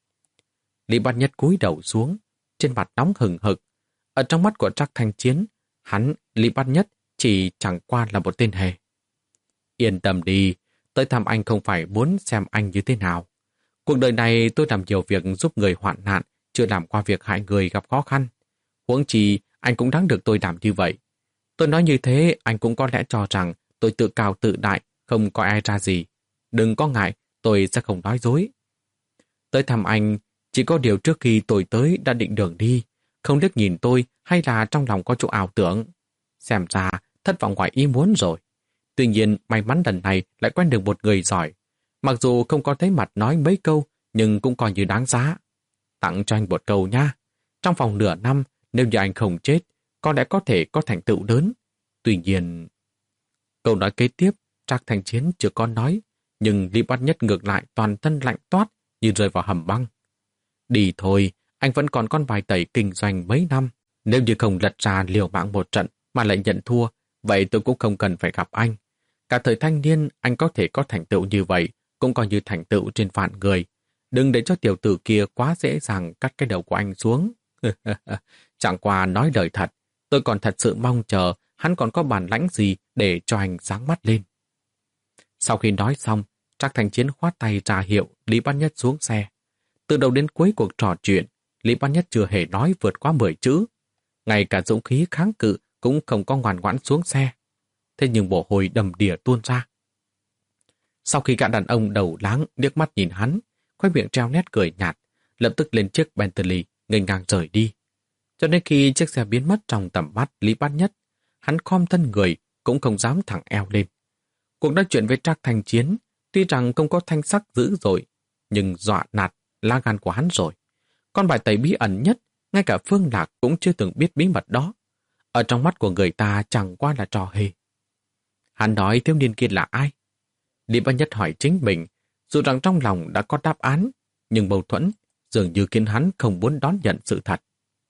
Lý Bát Nhất cúi đầu xuống, trên mặt nóng hừng hực. Ở trong mắt của Trác Thanh Chiến, hắn, Lý Bát Nhất, chỉ chẳng qua là một tên hề. Yên tâm đi, tới thăm anh không phải muốn xem anh như thế nào. Cuộc đời này tôi làm nhiều việc giúp người hoạn nạn, chưa làm qua việc hại người gặp khó khăn. Huống chi, anh cũng đáng được tôi làm như vậy. Tôi nói như thế, anh cũng có lẽ cho rằng tôi tự cao tự đại, không coi ai ra gì. Đừng có ngại, tôi sẽ không nói dối. Tới thăm anh, chỉ có điều trước khi tôi tới đã định đường đi, không liếc nhìn tôi hay là trong lòng có chỗ ảo tưởng. Xem ra, thất vọng ngoài ý muốn rồi. Tuy nhiên, may mắn lần này lại quen được một người giỏi. Mặc dù không có thấy mặt nói mấy câu, nhưng cũng coi như đáng giá. Tặng cho anh một câu nha. Trong vòng nửa năm, nếu như anh không chết, có lẽ có thể có thành tựu lớn. Tuy nhiên... Câu nói kế tiếp, Trác Thanh Chiến chưa có nói, nhưng Lý Bát Nhất ngược lại toàn thân lạnh toát như rơi vào hầm băng. Đi thôi, anh vẫn còn con bài tẩy kinh doanh mấy năm. Nếu như không lật ra liều mạng một trận mà lại nhận thua, vậy tôi cũng không cần phải gặp anh. Cả thời thanh niên, anh có thể có thành tựu như vậy, cũng coi như thành tựu trên vạn người. Đừng để cho tiểu tử kia quá dễ dàng cắt cái đầu của anh xuống. Chẳng qua nói lời thật, tôi còn thật sự mong chờ hắn còn có bản lãnh gì để cho anh sáng mắt lên. Sau khi nói xong, Trác Thanh Chiến khoát tay ra hiệu Lý Bát Nhất xuống xe. Từ đầu đến cuối cuộc trò chuyện, Lý Bát Nhất chưa hề nói vượt qua mười chữ. Ngay cả dũng khí kháng cự cũng không có ngoan ngoãn xuống xe. Thế nhưng mồ hôi đầm đìa tuôn ra. Sau khi gã đàn ông đầu láng liếc mắt nhìn hắn, khoe miệng treo nét cười nhạt, lập tức lên chiếc Bentley nghênh ngang rời đi. Cho đến khi chiếc xe biến mất trong tầm mắt Lý Bát Nhất, hắn khom thân người cũng không dám thẳng eo lên. Cuộc nói chuyện với Trác Thanh Chiến tuy rằng không có thanh sắc dữ dội, nhưng dọa nạt lá gan của hắn rồi. Con bài tẩy bí ẩn nhất, ngay cả Phương Lạc cũng chưa từng biết bí mật đó. Ở trong mắt của người ta chẳng qua là trò hề. Hắn nói thiếu niên kia là ai? Lý Bát Nhất hỏi chính mình, dù rằng trong lòng đã có đáp án, nhưng mâu thuẫn dường như khiến hắn không muốn đón nhận sự thật.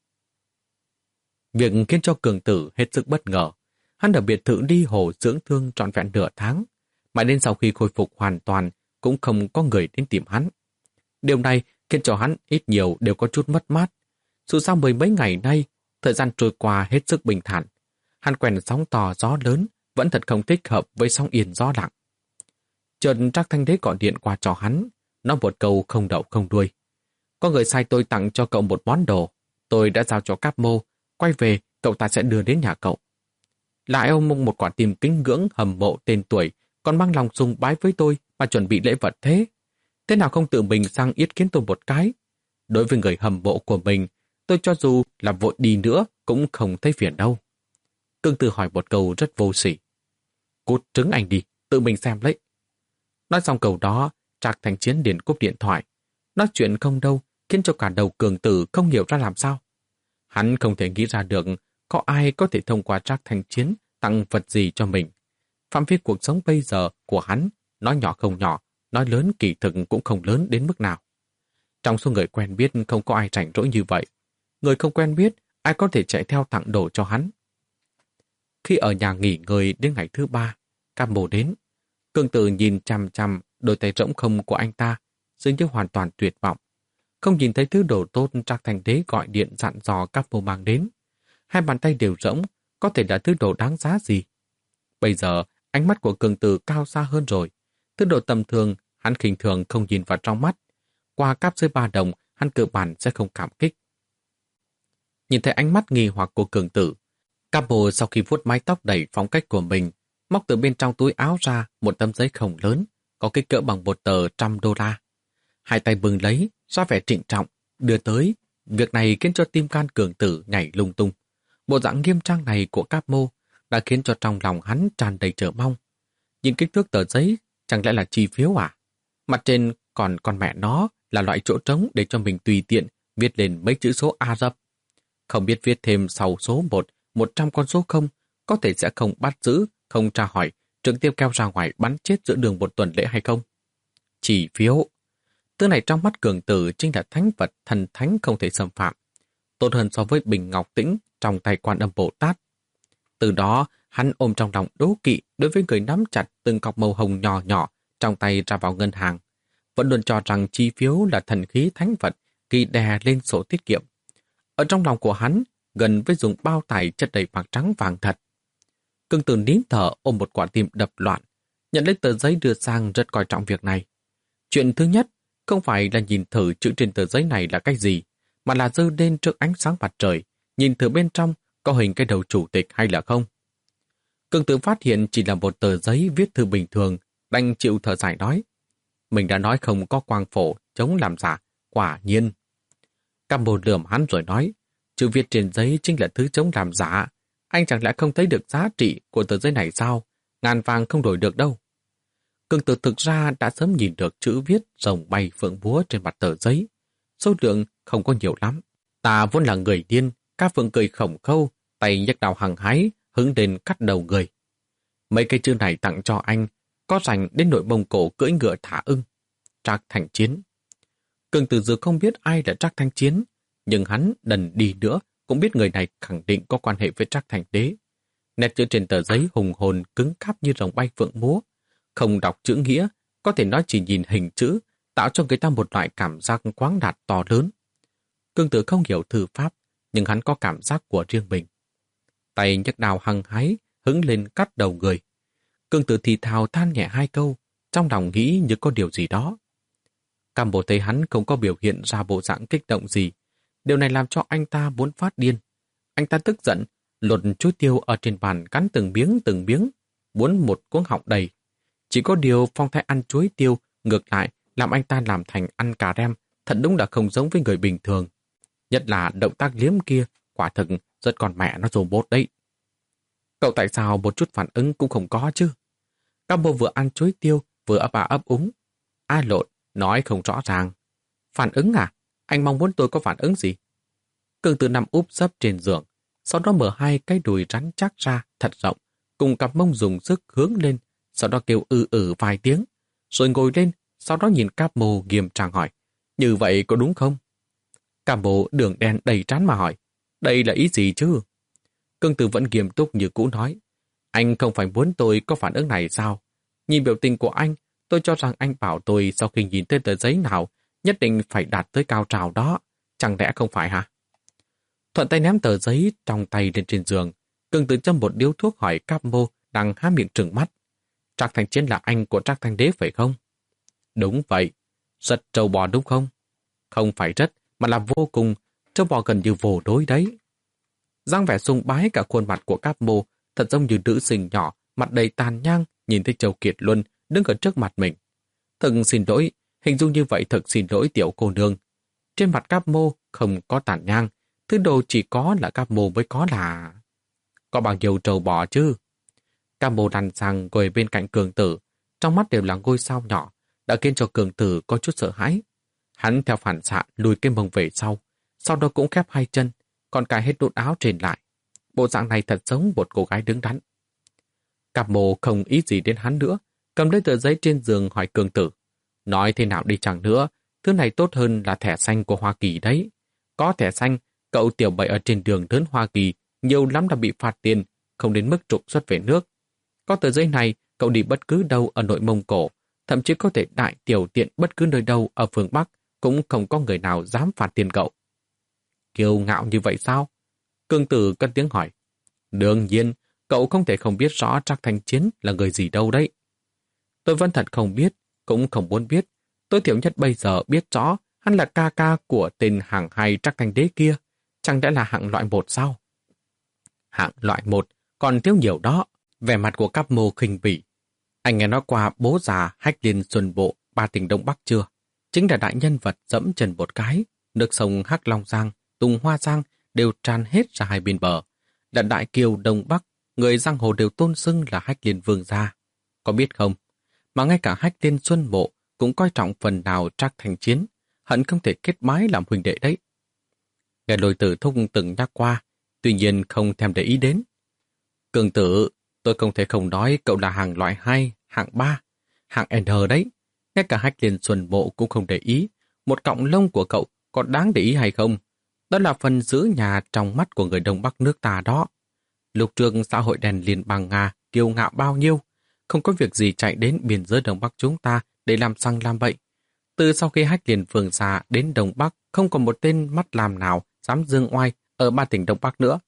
Việc khiến cho Cường Tử hết sức bất ngờ. Hắn ở biệt thự Ly Hồ dưỡng thương trọn vẹn nửa tháng, mãi đến sau khi khôi phục hoàn toàn cũng không có người đến tìm hắn. Điều này khiến cho hắn ít nhiều đều có chút mất mát. Dù sao mười mấy ngày nay, thời gian trôi qua hết sức bình thản. Hắn quen sóng to gió lớn, vẫn thật không thích hợp với sóng yên gió lặng. Chợt Trác Thanh Đế gọi điện qua cho hắn, nói một câu không đậu không đuôi. Có người sai tôi tặng cho cậu một món đồ, tôi đã giao cho Cáp Mô, quay về cậu ta sẽ đưa đến nhà cậu. Lại ông mong một quả tim kính ngưỡng hầm mộ tên tuổi, còn mang lòng sùng bái với tôi mà chuẩn bị lễ vật thế. Thế nào không tự mình sang yết kiến tôi một cái? Đối với người hầm mộ của mình, tôi cho dù là vội đi nữa cũng không thấy phiền đâu. Cương Tử hỏi một câu rất vô sỉ. Cút trứng anh đi, tự mình xem lấy. Nói xong câu đó, Trác Thanh Chiến liền cúp điện thoại. Nói chuyện không đâu, khiến cho cả đầu Cường Tử không hiểu ra làm sao. Hắn không thể nghĩ ra được có ai có thể thông qua Trác Thanh Chiến tặng vật gì cho mình. Phạm vi cuộc sống bây giờ của hắn, nói nhỏ không nhỏ, nói lớn kỳ thực cũng không lớn đến mức nào. Trong số người quen biết không có ai rảnh rỗi như vậy. Người không quen biết, ai có thể chạy theo tặng đồ cho hắn. Khi ở nhà nghỉ ngơi đến ngày thứ ba, Cáp Mô đến. Cường Tử nhìn chằm chằm đôi tay rỗng không của anh ta, dường như hoàn toàn tuyệt vọng. không nhìn thấy thứ đồ tốt Trác Thành Đế gọi điện dặn dò các mô mang đến. Hai bàn tay đều rỗng, có thể là thứ đồ đáng giá gì. Bây giờ, ánh mắt của Cường Tử cao xa hơn rồi. Thứ đồ tầm thường, hắn khinh thường không nhìn vào trong mắt. Qua cáp dưới ba đồng, hắn cơ bản sẽ không cảm kích. Nhìn thấy ánh mắt nghi hoặc của Cường Tử, Capo sau khi vuốt mái tóc đầy phong cách của mình, móc từ bên trong túi áo ra một tấm giấy khổng lớn, có kích cỡ bằng một tờ trăm đô la. Hai tay bưng lấy, ra vẻ trịnh trọng, đưa tới. Việc này khiến cho tim can Cường Tử nhảy lung tung. Bộ dạng nghiêm trang này của Capo đã khiến cho trong lòng hắn tràn đầy chờ mong. Nhìn kích thước tờ giấy, chẳng lẽ là chi phiếu à? Mặt trên còn con mẹ nó là loại chỗ trống để cho mình tùy tiện viết lên mấy chữ số Ả Rập. Không biết viết thêm sau số một, một trăm con số không, có thể sẽ không bắt giữ, không tra hỏi, trực tiếp kéo ra ngoài bắn chết giữa đường một tuần lễ hay không? Chỉ phiếu. Thứ này trong mắt Cường Tử chính là thánh vật thần thánh không thể xâm phạm. Tốt hơn so với bình ngọc tĩnh trong tay Quan Âm Bồ Tát. Từ đó, hắn ôm trong lòng đố kỵ đối với người nắm chặt từng cọc màu hồng nhỏ nhỏ trong tay ra vào ngân hàng. Vẫn luôn cho rằng chi phiếu là thần khí thánh vật ghi đè lên sổ tiết kiệm. Ở trong lòng của hắn, gần với dùng bao tải chất đầy bạc trắng vàng thật. Cường Tử nín thở ôm một quả tim đập loạn, nhận lấy tờ giấy đưa sang rất coi trọng việc này. Chuyện thứ nhất, không phải là nhìn thử chữ trên tờ giấy này là cái gì, mà là giơ lên trước ánh sáng mặt trời, nhìn thử bên trong có hình cái đầu chủ tịch hay là không. Cường Tử phát hiện chỉ là một tờ giấy viết thư bình thường, đành chịu thở dài nói. Mình đã nói không có quang phổ, chống làm giả, quả nhiên. Cambo lườm hắn rồi nói, chữ viết trên giấy chính là thứ chống làm giả. Anh chẳng lẽ không thấy được giá trị của tờ giấy này sao? Ngàn vàng không đổi được đâu. Cường Tử thực ra đã sớm nhìn được chữ viết rồng bay phượng múa trên mặt tờ giấy. Số lượng không có nhiều lắm. Ta vốn là người điên, các phượng cười khổng khâu, tay nhấc đào hằng hái, hứng đến cắt đầu người. Mấy cái chữ này tặng cho anh, có rảnh đến nội Mông Cổ cưỡi ngựa thả ưng. Trác Thành Chiến. Cường Tử dù không biết ai là Trác Thành Chiến, nhưng hắn đần đi nữa cũng biết người này khẳng định có quan hệ với Trác Thành Đế. Nét chữ trên tờ giấy hùng hồn cứng cáp như rồng bay phượng múa. Không đọc chữ nghĩa, có thể nói chỉ nhìn hình chữ, tạo cho người ta một loại cảm giác quáng đạt to lớn. Cường Tử không hiểu thư pháp, nhưng hắn có cảm giác của riêng mình. Tay nhấc đào hăng hái, hứng lên cắt đầu người. Cường Tử thì thào than nhẹ hai câu, trong lòng nghĩ như có điều gì đó. Cam Bồ thấy hắn không có biểu hiện ra bộ dạng kích động gì. Điều này làm cho anh ta muốn phát điên. Anh ta tức giận, lột chuối tiêu ở trên bàn cắn từng miếng từng miếng, muốn một cuống họng đầy. Chỉ có điều phong thái ăn chuối tiêu ngược lại làm anh ta làm thành ăn cà rem, thật đúng là không giống với người bình thường. Nhất là động tác liếm kia, quả thực rất còn mẹ nó rồ bốt đấy. Cậu tại sao một chút phản ứng cũng không có chứ? Cam Bồ vừa ăn chuối tiêu, vừa ấp à ấp úng. Ai lộn, nói không rõ ràng. Phản ứng à? Anh mong muốn tôi có phản ứng gì? Cường Tử nằm úp sấp trên giường, sau đó mở hai cái đùi rắn chắc ra thật rộng, cùng cặp mông dùng sức hướng lên, sau đó kêu ư ử vài tiếng, rồi ngồi lên, sau đó nhìn Cáp Mô nghiêm trang hỏi, như vậy có đúng không? Cáp Mô đường đen đầy trán mà hỏi, đây là ý gì chứ? Cường Tử vẫn nghiêm túc như cũ nói, anh không phải muốn tôi có phản ứng này sao? Nhìn biểu tình của anh, tôi cho rằng anh bảo tôi sau khi nhìn thấy tờ giấy nào nhất định phải đạt tới cao trào đó, chẳng lẽ không phải hả? Thuận tay ném tờ giấy trong tay lên trên giường, Cường Tử châm một điếu thuốc hỏi Cáp Mô đang há miệng trừng mắt. Trác Thành Chiến là anh của Trác Thành Đế phải không? Đúng vậy. Rất trâu bò đúng không? Không phải rất, mà là vô cùng, trâu bò gần như vô đối đấy. Giang vẻ sùng bái cả khuôn mặt của Cáp Mô, thật giống như nữ sinh nhỏ, mặt đầy tàn nhang, nhìn thấy Châu Kiệt Luân đứng ở trước mặt mình. Thật xin lỗi, hình dung như vậy thật xin lỗi tiểu cô nương. Trên mặt Cáp Mô không có tàn nhang, thứ đồ chỉ có là Cáp Mô mới có là... Có bao nhiêu trâu bò chứ? Cáp Mô lăn sang ngồi bên cạnh Cường Tử, trong mắt đều là ngôi sao nhỏ, đã khiến cho Cường Tử có chút sợ hãi. Hắn theo phản xạ lùi cái mông về sau, sau đó cũng khép hai chân, còn cài hết nút áo trên lại. Bộ dạng này thật giống một cô gái đứng đắn. Cáp Mô không ý gì đến hắn nữa, cầm lấy tờ giấy trên giường hỏi Cường Tử. Nói thế nào đi chẳng nữa, thứ này tốt hơn là thẻ xanh của Hoa Kỳ đấy. Có thẻ xanh, cậu tiểu bậy ở trên đường đến Hoa Kỳ nhiều lắm là bị phạt tiền, không đến mức trục xuất về nước. Có tờ giấy này, cậu đi bất cứ đâu ở nội Mông Cổ, thậm chí có thể đại tiểu tiện bất cứ nơi đâu ở phương Bắc, cũng không có người nào dám phạt tiền cậu. Kiêu ngạo như vậy sao? Cương Tử cất tiếng hỏi. Đương nhiên, cậu không thể không biết rõ Trác Thanh Chiến là người gì đâu đấy. Tôi vẫn thật không biết, cũng không muốn biết. Tôi thiểu nhất bây giờ biết rõ hắn là ca ca của tên hạng hai Trác Thanh Đế kia. Chẳng lẽ là hạng loại một sao? Hạng loại một, còn thiếu nhiều đó. Vẻ mặt của Cáp Mô khinh bỉ. Anh nghe nói qua bố già Hách Liên Xuân Bộ, ba tỉnh Đông Bắc chưa? Chính là đại nhân vật dẫm chân một cái. Nước sông Hắc Long Giang, Tùng Hoa Giang đều tràn hết ra hai bên bờ. Là đại kiều Đông Bắc, người giang hồ đều tôn xưng là Hách Liên Vương gia. Có biết không? Mà ngay cả Hách Liên Xuân Bộ cũng coi trọng phần nào Trác Thanh Chiến, hận không thể kết bái làm huynh đệ đấy. Nghe Lôi Tử Thúc từng nhắc qua, tuy nhiên không thèm để ý đến. Cường Tử, tôi không thể không nói cậu là hàng loại hai, hạng ba, hạng N đấy. Ngay cả Hách Liên Xuân Bộ cũng không để ý, một cọng lông của cậu có đáng để ý hay không? Đó là phần giữ nhà trong mắt của người Đông Bắc nước ta đó. Lục trường xã hội đen liên bang Nga kiêu ngạo bao nhiêu, không có việc gì chạy đến biên giới Đông Bắc chúng ta để làm xăng làm bậy. Từ sau khi Hách Liên Vương gia đến Đông Bắc, không còn một tên mắt làm nào dám dương oai ở ba tỉnh Đông Bắc nữa.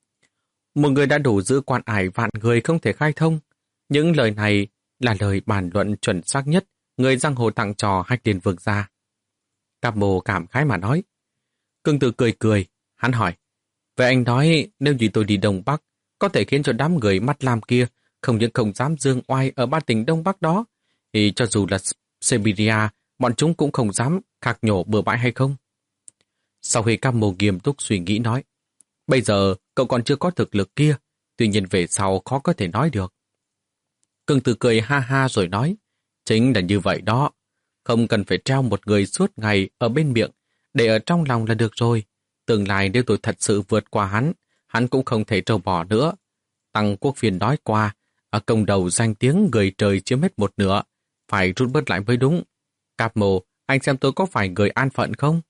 Một người đã đủ giữ quan ải vạn người không thể khai thông. Những lời này là lời bàn luận chuẩn xác nhất người giang hồ tặng trò Hách Liên Vương gia. Cáp Mô cảm khái mà nói. Cương Tử cười cười, hắn hỏi. Vậy anh nói nếu như tôi đi Đông Bắc, có thể khiến cho đám người mắt lam kia không những không dám dương oai ở ba tỉnh Đông Bắc đó, thì cho dù là Siberia, bọn chúng cũng không dám khạc nhổ bừa bãi hay không? Sau khi Cáp Mô nghiêm túc suy nghĩ nói, bây giờ cậu còn chưa có thực lực kia, tuy nhiên về sau khó có thể nói được. Cương Tử cười ha ha rồi nói, chính là như vậy đó, không cần phải treo một người suốt ngày ở bên miệng, để ở trong lòng là được rồi. Tương lai nếu tôi thật sự vượt qua hắn, hắn cũng không thể trâu bò nữa. Tăng Quốc Phiên nói qua, ở công đầu danh tiếng người trời chiếm hết một nửa, phải rút bớt lại mới đúng. Cáp Mô, anh xem tôi có phải người an phận không?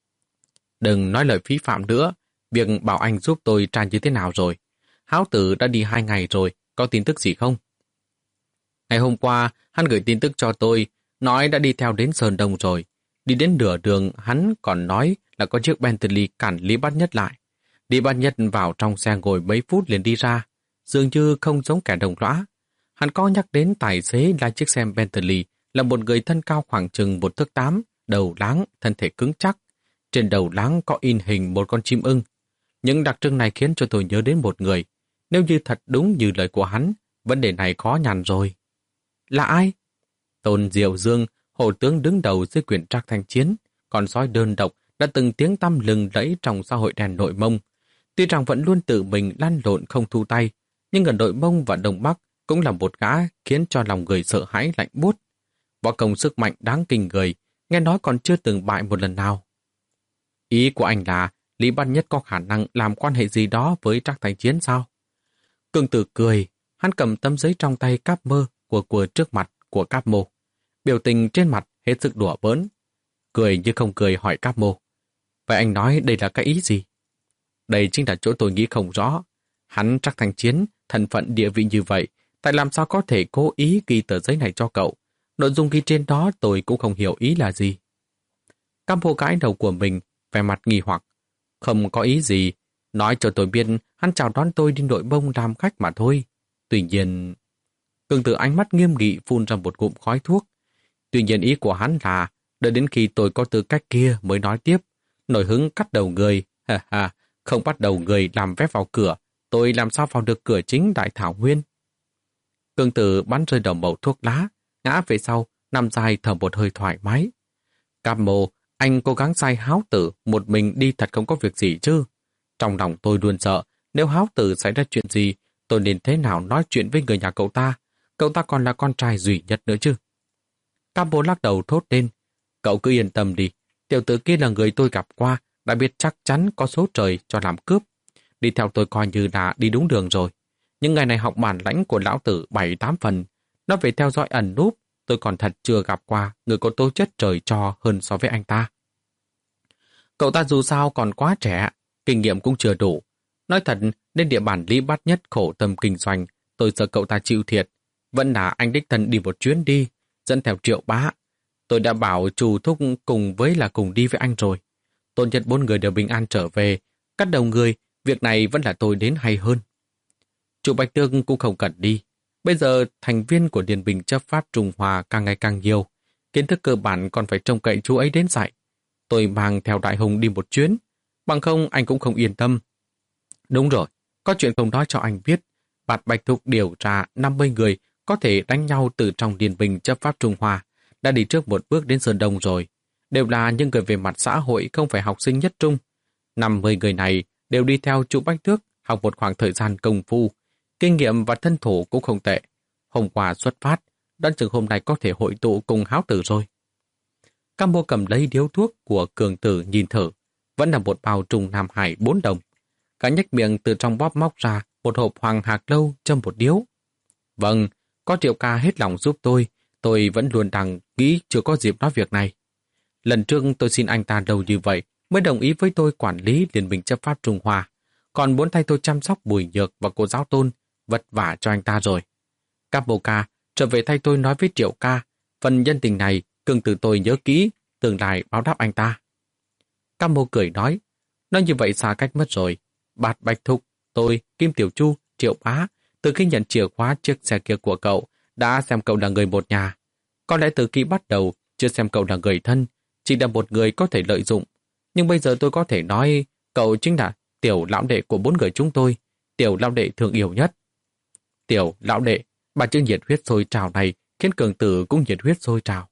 Đừng nói lời phí phạm nữa, việc bảo anh giúp tôi tra như thế nào rồi. Háo Tử đã đi hai ngày rồi, có tin tức gì không? Ngày hôm qua, hắn gửi tin tức cho tôi, nói đã đi theo đến Sơn Đông rồi. Đi đến nửa đường, hắn còn nói là có chiếc Bentley cản Lý Bát Nhất lại. Lý Bát Nhất vào trong xe ngồi mấy phút liền đi ra, dường như không giống kẻ đồng lõa. Hắn có nhắc đến tài xế lái chiếc xe Bentley là một người thân cao khoảng chừng một thước tám, đầu láng, thân thể cứng chắc. Trên đầu láng có in hình một con chim ưng. Những đặc trưng này khiến cho tôi nhớ đến một người. Nếu như thật đúng như lời của hắn, vấn đề này khó nhằn rồi. Là ai? Tôn Diệu Dương, hồ tướng đứng đầu dưới quyền Trác Thanh Chiến, con sói đơn độc đã từng tiếng tăm lừng lẫy trong xã hội đen nội Mông. Tuy rằng vẫn luôn tự mình lăn lộn không thu tay, nhưng ở nội Mông và Đông Bắc cũng là một gã khiến cho lòng người sợ hãi lạnh buốt. Võ công sức mạnh đáng kinh người, nghe nói còn chưa từng bại một lần nào. Ý của anh là Lý Bát Nhất có khả năng làm quan hệ gì đó với Trác Thanh Chiến sao? Cương Tử cười, hắn cầm tấm giấy trong tay Cáp Mơ của của trước mặt của Cáp Mô. Biểu tình trên mặt hết sức đùa bỡn. Cười như không cười hỏi Cáp Mô. Vậy anh nói đây là cái ý gì? Đây chính là chỗ tôi nghĩ không rõ. Hắn Trác Thanh Chiến, thân phận địa vị như vậy, tại làm sao có thể cố ý ghi tờ giấy này cho cậu? Nội dung ghi trên đó tôi cũng không hiểu ý là gì. Cáp Mô gãi đầu của mình, vẻ mặt nghi hoặc. Không có ý gì, nói cho tôi biết hắn chào đón tôi đi nội Mông làm khách mà thôi. Tuy nhiên... Cương Tử ánh mắt nghiêm nghị phun ra một cụm khói thuốc. Tuy nhiên ý của hắn là đợi đến khi tôi có tư cách kia mới nói tiếp. Nổi hứng cắt đầu người, ha ha, không bắt đầu người làm vé vào cửa, tôi làm sao vào được cửa chính Đại Thảo Nguyên. Cương Tử bắn rơi đầu mẩu thuốc lá, ngã về sau, nằm dài thở một hơi thoải mái. Cáp Mô, anh cố gắng sai Háo Tử một mình đi thật không có việc gì chứ. Trong lòng tôi luôn sợ, nếu Háo Tử xảy ra chuyện gì, tôi nên thế nào nói chuyện với người nhà cậu ta. Cậu ta còn là con trai duy nhất nữa chứ. Cáp Mô lắc đầu thốt lên. Cậu cứ yên tâm đi. Tiểu tử kia là người tôi gặp qua, đã biết chắc chắn có số trời cho làm cướp. Đi theo tôi coi như đã đi đúng đường rồi. Nhưng ngày này học bản lãnh của lão tử bảy tám phần. Nó về theo dõi ẩn núp. Tôi còn thật chưa gặp qua người có tố chất trời cho hơn so với anh ta. Cậu ta dù sao còn quá trẻ, kinh nghiệm cũng chưa đủ. Nói thật, đến địa bàn Lý Bát Nhất khổ tâm kinh doanh, tôi sợ cậu ta chịu thiệt. Vẫn là anh đích thân đi một chuyến đi, dẫn theo Triệu Bá. Tôi đã bảo chủ thúc cùng với là cùng đi với anh rồi. Tốt nhất bốn người đều bình an trở về. Cắt đầu người, việc này vẫn là tôi đến hay hơn. Chủ Bạch Tương cũng không cần đi. Bây giờ thành viên của Điền Bình chấp pháp Trung Hoa càng ngày càng nhiều. Kiến thức cơ bản còn phải trông cậy chú ấy đến dạy. Tôi mang theo Đại Hùng đi một chuyến. Bằng không anh cũng không yên tâm. Đúng rồi, có chuyện không nói cho anh biết. Bạt Bạch Thục điều tra năm mươi người có thể đánh nhau từ trong Điền Bình chấp pháp Trung Hoa. Đã đi trước một bước đến Sơn Đông rồi. Đều là những người về mặt xã hội không phải học sinh nhất trung. năm mươi người này đều đi theo chú Bách Tước học một khoảng thời gian công phu. Kinh nghiệm và thân thủ cũng không tệ. Hôm qua xuất phát, đoán chừng hôm nay có thể hội tụ cùng háo tử rồi. Cam Mô cầm lấy điếu thuốc của cường tử nhìn thử. Vẫn là một bao trùng Nam Hải bốn đồng. Cả nhếch miệng từ trong bóp móc ra một hộp hoàng hạc lâu châm một điếu. Vâng, có Triệu ca hết lòng giúp tôi. Tôi vẫn luôn đang nghĩ chưa có dịp nói việc này. Lần trước tôi xin anh ta đầu như vậy mới đồng ý với tôi quản lý Liên minh chấp pháp Trung Hoa. Còn muốn thay tôi chăm sóc Bùi Nhược và cô giáo Tôn, vất vả cho anh ta rồi. Cáp Bồ ca trở về thay tôi nói với Triệu ca, phần nhân tình này cường từ tôi nhớ kỹ, tương lai báo đáp anh ta. Cáp Mô cười nói, nói như vậy xa cách mất rồi. Bạt Bạch Thục, tôi, Kim Tiểu Chu, Triệu Bá, từ khi nhận chìa khóa chiếc xe kia của cậu, đã xem cậu là người một nhà. Có lẽ từ khi bắt đầu, chưa xem cậu là người thân, chỉ là một người có thể lợi dụng. Nhưng bây giờ tôi có thể nói, cậu chính là tiểu lão đệ của bốn người chúng tôi, tiểu lão đệ thương yêu nhất. Tiểu lão đệ, bà chữ nhiệt huyết sôi trào này khiến cường tử cũng nhiệt huyết sôi trào.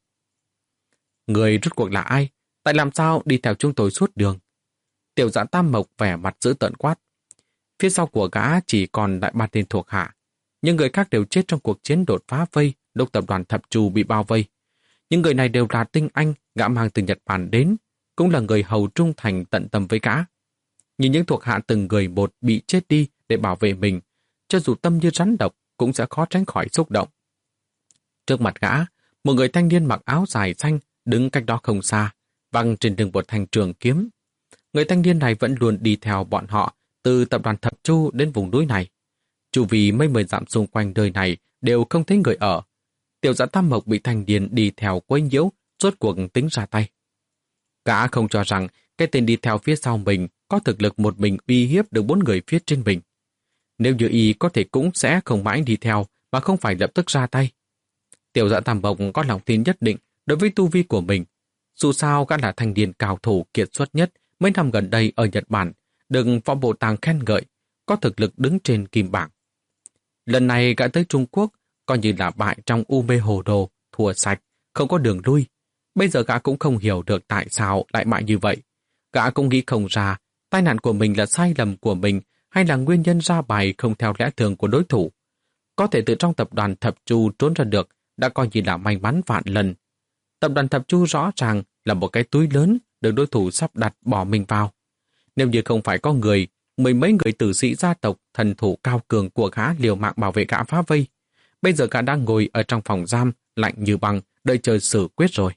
Người rốt cuộc là ai? Tại làm sao đi theo chúng tôi suốt đường? Tiểu Dã Tam Mộc vẻ mặt dữ tợn quát. Phía sau của gã chỉ còn lại ba tên thuộc hạ. Những người khác đều chết trong cuộc chiến đột phá vây lúc tập đoàn Thập Trù bị bao vây. Những người này đều là tinh anh gã mang từ Nhật Bản đến, cũng là người hầu trung thành tận tâm với gã. Nhìn những thuộc hạ từng người một bị chết đi để bảo vệ mình, cho dù tâm như rắn độc cũng sẽ khó tránh khỏi xúc động. Trước mặt gã, một người thanh niên mặc áo dài xanh đứng cách đó không xa, văng trên đường một thanh trường kiếm. Người thanh niên này vẫn luôn đi theo bọn họ từ tập đoàn Thập Chu đến vùng núi này. Chu vì mấy mươi dặm xung quanh nơi này đều không thấy người ở. Tiểu Dã Tam Mộc bị thanh niên đi theo quấy nhiễu, rốt cuộc tính ra tay. Gã không cho rằng cái tên đi theo phía sau mình có thực lực một mình uy hiếp được bốn người phía trên mình. Nếu như y có thể cũng sẽ không mãi đi theo mà không phải lập tức ra tay. Tiểu Dã Tam Mộc có lòng tin nhất định đối với tu vi của mình. Dù sao gã là thanh niên cao thủ kiệt xuất nhất mấy năm gần đây ở Nhật Bản, được Võ Bộ Tàng khen ngợi, có thực lực đứng trên kim bảng. Lần này gã tới Trung Quốc coi như là bại trong u mê hồ đồ, thua sạch, không có đường lui. Bây giờ gã cũng không hiểu được tại sao lại bại như vậy. Gã cũng nghĩ không ra tai nạn của mình là sai lầm của mình hay là nguyên nhân ra bài không theo lẽ thường của đối thủ. Có thể từ trong tập đoàn Thập Chu trốn ra được đã coi như là may mắn vạn lần. Tập đoàn Thập Chu rõ ràng là một cái túi lớn được đối thủ sắp đặt bỏ mình vào. Nếu như không phải có người, mười mấy người tử sĩ gia tộc thần thủ cao cường của gã liều mạng bảo vệ gã phá vây, bây giờ gã đang ngồi ở trong phòng giam lạnh như băng đợi chờ xử quyết rồi.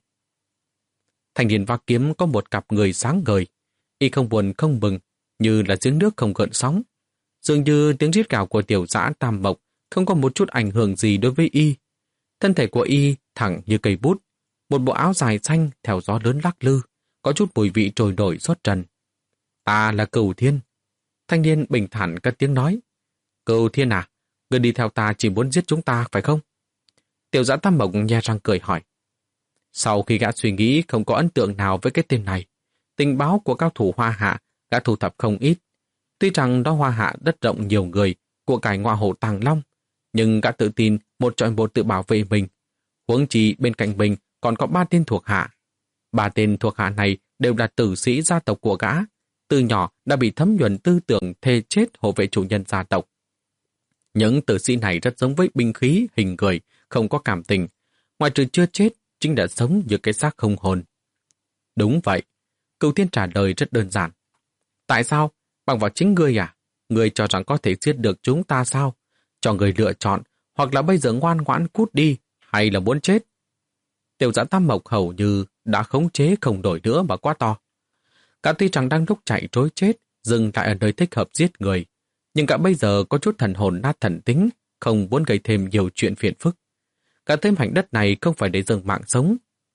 Thanh niên vác kiếm có một cặp người sáng ngời, y không buồn không mừng, như là giếng nước không gợn sóng. Dường như tiếng rít gào của Tiểu Dã Tam Mộc không có một chút ảnh hưởng gì đối với y. Thân thể của y thẳng như cây bút, một bộ áo dài xanh theo gió lớn lắc lư, có chút mùi vị trồi nổi xuất trần. Ta là Cửu Thiên. Thanh niên bình thản cất tiếng nói. Cửu Thiên à, người đi theo ta chỉ muốn giết chúng ta phải không? Tiểu Dã Tam Mộc nhe răng cười hỏi. Sau khi gã suy nghĩ không có ấn tượng nào với cái tên này, tình báo của cao thủ Hoa Hạ gã thu thập không ít. Tuy rằng đó Hoa Hạ đất rộng nhiều người, của cải ngoại hổ Tàng Long, nhưng gã tự tin một chọi một tự bảo vệ mình. Huống chi bên cạnh mình còn có ba tên thuộc hạ. Ba tên thuộc hạ này đều là tử sĩ gia tộc của gã. Từ nhỏ đã bị thấm nhuần tư tưởng thề chết hộ vệ chủ nhân gia tộc. Những tử sĩ này rất giống với binh khí, hình người, không có cảm tình. Ngoài trừ chưa chết, chính đã sống như cái xác không hồn. Đúng vậy. Cửu Thiên trả lời rất đơn giản. Tại sao? Bằng vào chính ngươi à? Ngươi cho rằng có thể giết được chúng ta sao? Cho ngươi lựa chọn, hoặc là bây giờ ngoan ngoãn cút đi, hay là muốn chết? Tiểu Dã Tam Mộc hầu như đã khống chế không đổi nữa mà quá to. Cả tuy rằng đang lúc chạy trối chết, dừng lại ở nơi thích hợp giết người, nhưng cả bây giờ có chút thần hồn nát thần tính, không muốn gây thêm nhiều chuyện phiền phức. Cả thêm mảnh đất này không phải để dừng mạng sống.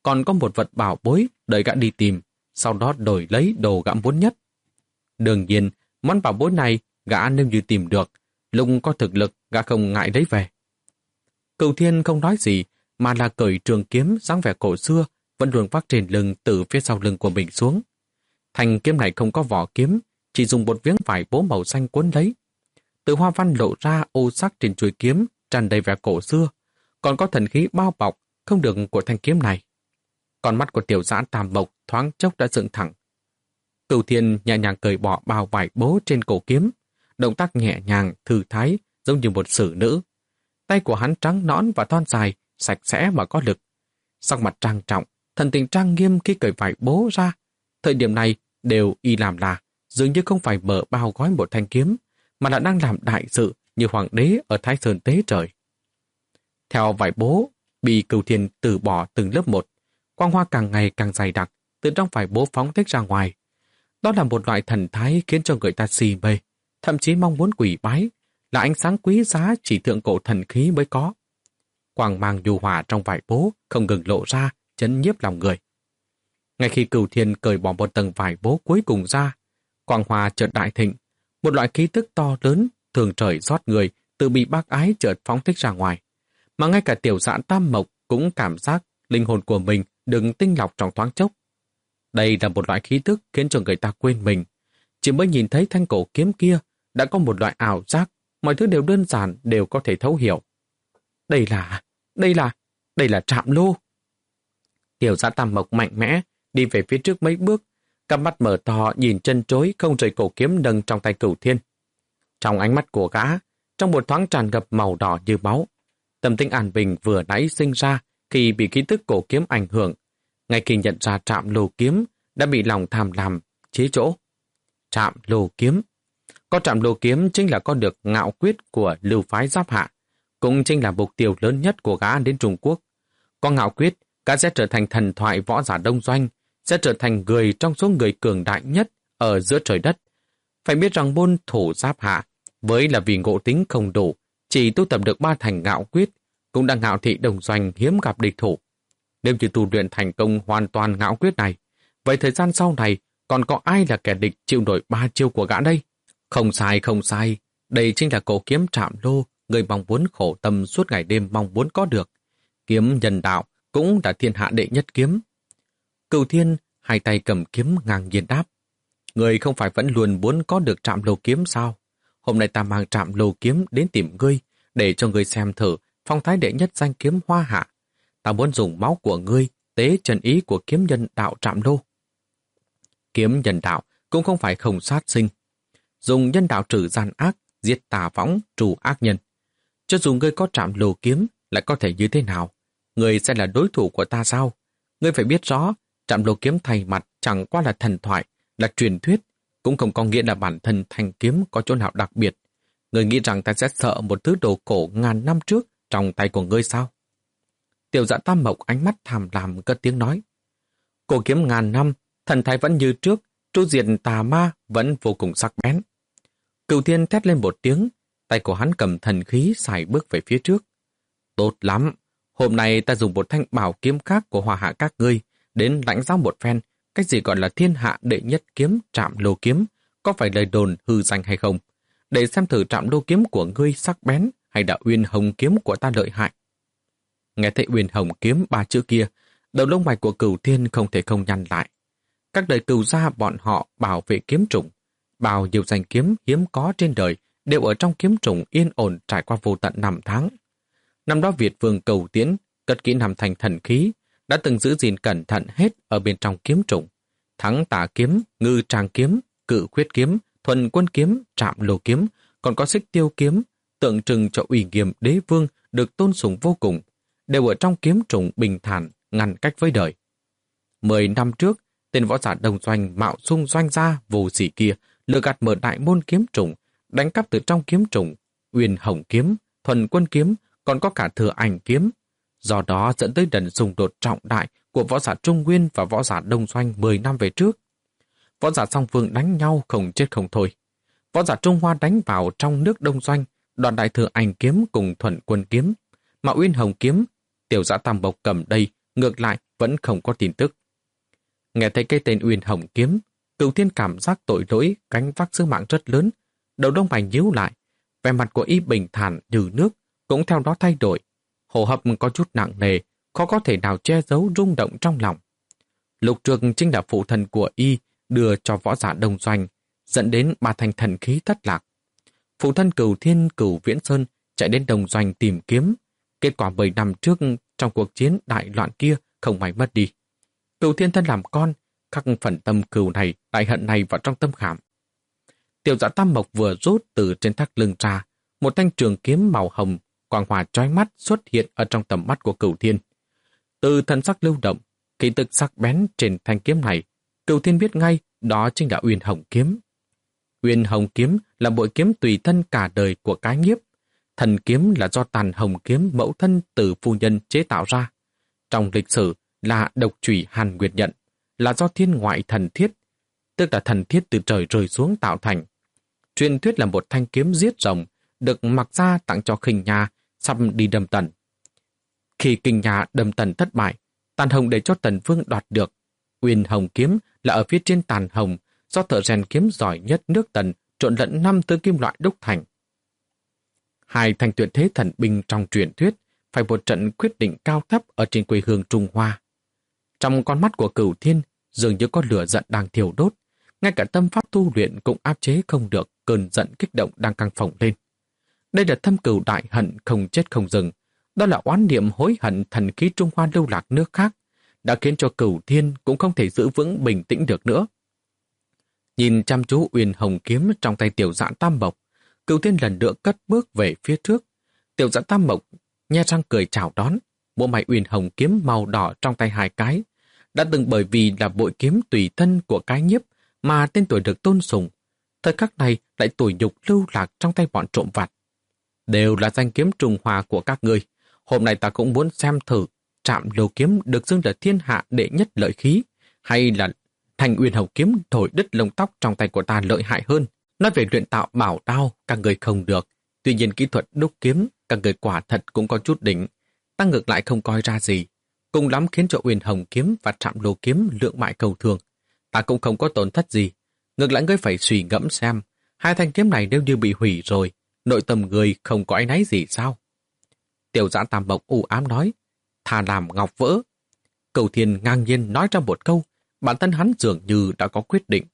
còn có một vật bảo bối đợi gã đi tìm, sau đó đổi lấy đồ gã muốn nhất. Đương nhiên, món bảo bối này gã nếu như tìm được, lúc có thực lực gã không ngại lấy về. Cửu Thiên không nói gì, mà là cởi trường kiếm dáng vẻ cổ xưa, vẫn luôn vác trên lưng từ phía sau lưng của mình xuống. Thanh kiếm này không có vỏ kiếm, chỉ dùng một miếng vải bố màu xanh cuốn lấy. Từ hoa văn lộ ra ô sắc trên chuôi kiếm, tràn đầy vẻ cổ xưa, còn có thần khí bao bọc, không được của thanh kiếm này. Con mắt của tiểu giã Tam Mộc thoáng chốc đã dựng thẳng. Cửu Thiên nhẹ nhàng cởi bỏ bao vải bố trên cổ kiếm, động tác nhẹ nhàng, thư thái, giống như một sử nữ. Tay của hắn trắng nõn và thon dài, sạch sẽ mà có lực. Sắc mặt trang trọng, thần tình trang nghiêm khi cởi vải bố ra. Thời điểm này đều y làm là, dường như không phải mở bao gói một thanh kiếm, mà là đang làm đại sự như hoàng đế ở Thái Sơn tế trời. Theo vải bố, bị Cửu Thiên từ bỏ từng lớp một, quang hoa càng ngày càng dày đặc, từ trong vải bố phóng thích ra ngoài. Đó là một loại thần thái khiến cho người ta si mê, thậm chí mong muốn quỷ bái, là ánh sáng quý giá chỉ thượng cổ thần khí mới có. Quang mang nhu hòa trong vải bố không ngừng lộ ra, chấn nhiếp lòng người. Ngay khi Cửu Thiên cởi bỏ một tầng vải bố cuối cùng ra, quang hoa chợt đại thịnh, một loại khí tức to lớn, thường trời rót người, từ bị bác ái chợt phóng thích ra ngoài. Mà ngay cả tiểu dạn Tam Mộc cũng cảm giác linh hồn của mình đừng tinh lọc trong thoáng chốc. Đây là một loại khí tức khiến cho người ta quên mình. Chỉ mới nhìn thấy thanh cổ kiếm kia, đã có một loại ảo giác, mọi thứ đều đơn giản, đều có thể thấu hiểu. Đây là, đây là, đây là Trạm Lô. Tiểu dã Tam Mộc mạnh mẽ, đi về phía trước mấy bước, cặp mắt mở to nhìn chân chối không rời cổ kiếm nâng trong tay Cửu Thiên. Trong ánh mắt của gã, trong một thoáng tràn ngập màu đỏ như máu, tâm tính an bình vừa nãy sinh ra khi bị khí tức cổ kiếm ảnh hưởng, ngay khi nhận ra Trạm Lô kiếm đã bị lòng tham lam chế chỗ. Trạm Lô kiếm. Có Trạm Lô kiếm chính là có được ngạo quyết của lưu phái Giáp Hạ, cũng chính là mục tiêu lớn nhất của gã đến Trung Quốc. Có ngạo quyết, gã sẽ trở thành thần thoại võ giả đông doanh, sẽ trở thành người trong số người cường đại nhất ở giữa trời đất. Phải biết rằng môn thủ Giáp Hạ, với là vì ngộ tính không đủ, chỉ tu tập được ba thành ngạo quyết, cũng đã ngạo thị đông doanh hiếm gặp địch thủ. Nếu như tu luyện thành công hoàn toàn ngạo quyết này, vậy thời gian sau này còn có ai là kẻ địch chịu nổi ba chiêu của gã đây? Không sai, không sai. Đây chính là cổ kiếm Trạm Lô, người mong muốn khổ tâm suốt ngày đêm mong muốn có được. Kiếm nhân đạo cũng là thiên hạ đệ nhất kiếm. Cửu Thiên hai tay cầm kiếm ngang nhiên đáp. Người không phải vẫn luôn muốn có được Trạm Lô kiếm sao? Hôm nay ta mang Trạm Lô kiếm đến tìm ngươi, để cho ngươi xem thử phong thái đệ nhất danh kiếm Hoa Hạ. Ta muốn dùng máu của ngươi tế trần ý của kiếm nhân đạo Trạm Lô. Kiếm nhân đạo cũng không phải không sát sinh. Dùng nhân đạo trừ gian ác, giết tà võng, trù ác nhân. Cho dù ngươi có Trạm Lô kiếm, lại có thể như thế nào? Ngươi sẽ là đối thủ của ta sao? Ngươi phải biết rõ, Trạm Lô kiếm thay mặt chẳng qua là thần thoại, là truyền thuyết, cũng không có nghĩa là bản thân thanh kiếm có chỗ nào đặc biệt. Ngươi nghĩ rằng ta sẽ sợ một thứ đồ cổ ngàn năm trước trong tay của ngươi sao? Tiểu Dã Tam Mộc ánh mắt tham lam cất tiếng nói. Cổ kiếm ngàn năm, thần thái vẫn như trước, tru diệt tà ma vẫn vô cùng sắc bén. Cửu Thiên thét lên một tiếng, tay của hắn cầm thần khí xài bước về phía trước. Tốt lắm, hôm nay ta dùng một thanh bảo kiếm khác của Hoa Hạ các ngươi đến lãnh giáo một phen, cách gì gọi là thiên hạ đệ nhất kiếm Trạm Lô kiếm, có phải lời đồn hư danh hay không, để xem thử Trạm Lô kiếm của ngươi sắc bén hay là Uyên Hồng kiếm của ta lợi hại. Nghe thấy Uyên Hồng kiếm ba chữ kia, đầu lông mày của Cửu Thiên không thể không nhăn lại. Các đời Cửu gia bọn họ bảo vệ kiếm trùng, bao nhiêu danh kiếm hiếm có trên đời đều ở trong kiếm trùng yên ổn trải qua vô tận năm tháng. Năm đó Việt Vương Cầu Tiễn cất kỹ năm thành thần khí, đã từng giữ gìn cẩn thận hết ở bên trong kiếm trùng. Thắng Tà kiếm, Ngư Trang kiếm, Cự Khuyết kiếm, Thuần Quân kiếm, Trạm Lô kiếm, còn có Xích Tiêu kiếm, tượng trưng cho uy nghiêm đế vương được tôn sùng vô cùng, đều ở trong kiếm trùng bình thản, ngăn cách với đời. Mười năm trước, tên võ giả Đông Doanh mạo xung doanh gia vô sỉ kia lừa gạt mở đại môn kiếm trùng, đánh cắp từ trong kiếm trùng, Uyên Hồng kiếm, Thuần Quân kiếm, còn có cả Thừa Ảnh kiếm. Do đó dẫn tới lần xung đột trọng đại của võ giả Trung Nguyên và võ giả Đông Doanh mười năm về trước. Võ giả song phương đánh nhau không chết không thôi. Võ giả Trung Hoa đánh vào trong nước Đông Doanh, đoàn đại Thừa Ảnh kiếm cùng Thuần Quân kiếm, mà Uyên Hồng kiếm, Tiểu Dã Tam Mộc cầm đây ngược lại vẫn không có tin tức. Nghe thấy cái tên Uyên Hồng Kiếm, Cửu Thiên cảm giác tội lỗi gánh vác sứ mạng rất lớn, đầu đông mày nhíu lại, vẻ mặt của y bình thản như nước cũng theo đó thay đổi, hô hấp có chút nặng nề, khó có thể nào che giấu rung động trong lòng. Lục Trược chính là phụ thân của y đưa cho võ giả Đông Doanh, dẫn đến ba thành thần khí thất lạc. Phụ thân Cửu Thiên Cửu Viễn Sơn chạy đến Đông Doanh tìm kiếm, kết quả bảy năm trước trong cuộc chiến đại loạn kia không may mất đi. Cửu Thiên thân làm con, khắc phần tâm cừu này, đại hận này vào trong tâm khảm. Tiểu Dạ Tam Mộc vừa rút từ trên thắt lưng ra, một thanh trường kiếm màu hồng, quang hòa chói mắt xuất hiện ở trong tầm mắt của Cửu Thiên. Từ thần sắc lưu động, khí tức sắc bén trên thanh kiếm này, Cửu Thiên biết ngay đó chính là Uyên Hồng Kiếm. Uyên Hồng Kiếm là bội kiếm tùy thân cả đời của cái nhiếp. Thần kiếm là do Tàn Hồng Kiếm mẫu thân từ phu nhân chế tạo ra. Trong lịch sử là độc chủy Hàn Nguyệt nhận, là do thiên ngoại thần thiết, tức là thần thiết từ trời rơi xuống tạo thành. Truyền thuyết là một thanh kiếm giết rồng, được mặc ra tặng cho Khinh Nha, sắp đi đâm Tần. Khi Khinh Nha đâm Tần thất bại, Tàn Hồng để cho Tần Vương đoạt được. Uyên Hồng Kiếm là ở phía trên Tàn Hồng, do thợ rèn kiếm giỏi nhất nước Tần trộn lẫn năm thứ kim loại đúc thành. Hai thanh tuyệt thế thần binh trong truyền thuyết phải một trận quyết định cao thấp ở trên quê hương Trung Hoa. Trong con mắt của Cửu Thiên dường như có lửa giận đang thiêu đốt, ngay cả tâm pháp tu luyện cũng áp chế không được cơn giận kích động đang căng phồng lên. Đây là thâm cừu đại hận không chết không dừng, đó là oán niệm hối hận thần khí Trung Hoa lưu lạc nước khác, đã khiến cho Cửu Thiên cũng không thể giữ vững bình tĩnh được nữa. Nhìn chăm chú Uyên Hồng Kiếm trong tay Tiểu Dạ Tam Mộc, Cửu Thiên lần nữa cất bước về phía trước. Tiểu Dạ Tam Mộc nhe răng cười chào đón, bộ mày Uyên Hồng Kiếm màu đỏ trong tay hai cái, đã từng bởi vì là bội kiếm tùy thân của cái nhiếp mà tên tuổi được tôn sùng. Thời khắc này lại tủi nhục lưu lạc trong tay bọn trộm vặt. Đều là danh kiếm Trung Hoa của các ngươi. Hôm nay ta cũng muốn xem thử Trạm Lô Kiếm được xưng là thiên hạ đệ nhất lợi khí, hay là Thanh Uyên Hồng Kiếm thổi đứt lông tóc trong tay của ta lợi hại hơn. Nói về luyện tạo bảo đao, các người không được. Tuy nhiên kỹ thuật đúc kiếm, các người quả thật cũng có chút đỉnh. Ta ngược lại không coi ra gì. Cùng lắm khiến cho Uyên Hồng Kiếm và Trạm Lô Kiếm lượng bại cầu thường. Ta cũng không có tổn thất gì. Ngược lại ngươi phải suy ngẫm xem, hai thanh kiếm này nếu như bị hủy rồi, nội tâm người không có áy náy gì sao? Tiểu Dạ Tam Mộc u ám nói, thà làm ngọc vỡ. Cửu Thiên ngang nhiên nói ra một câu, bản thân hắn dường như đã có quyết định.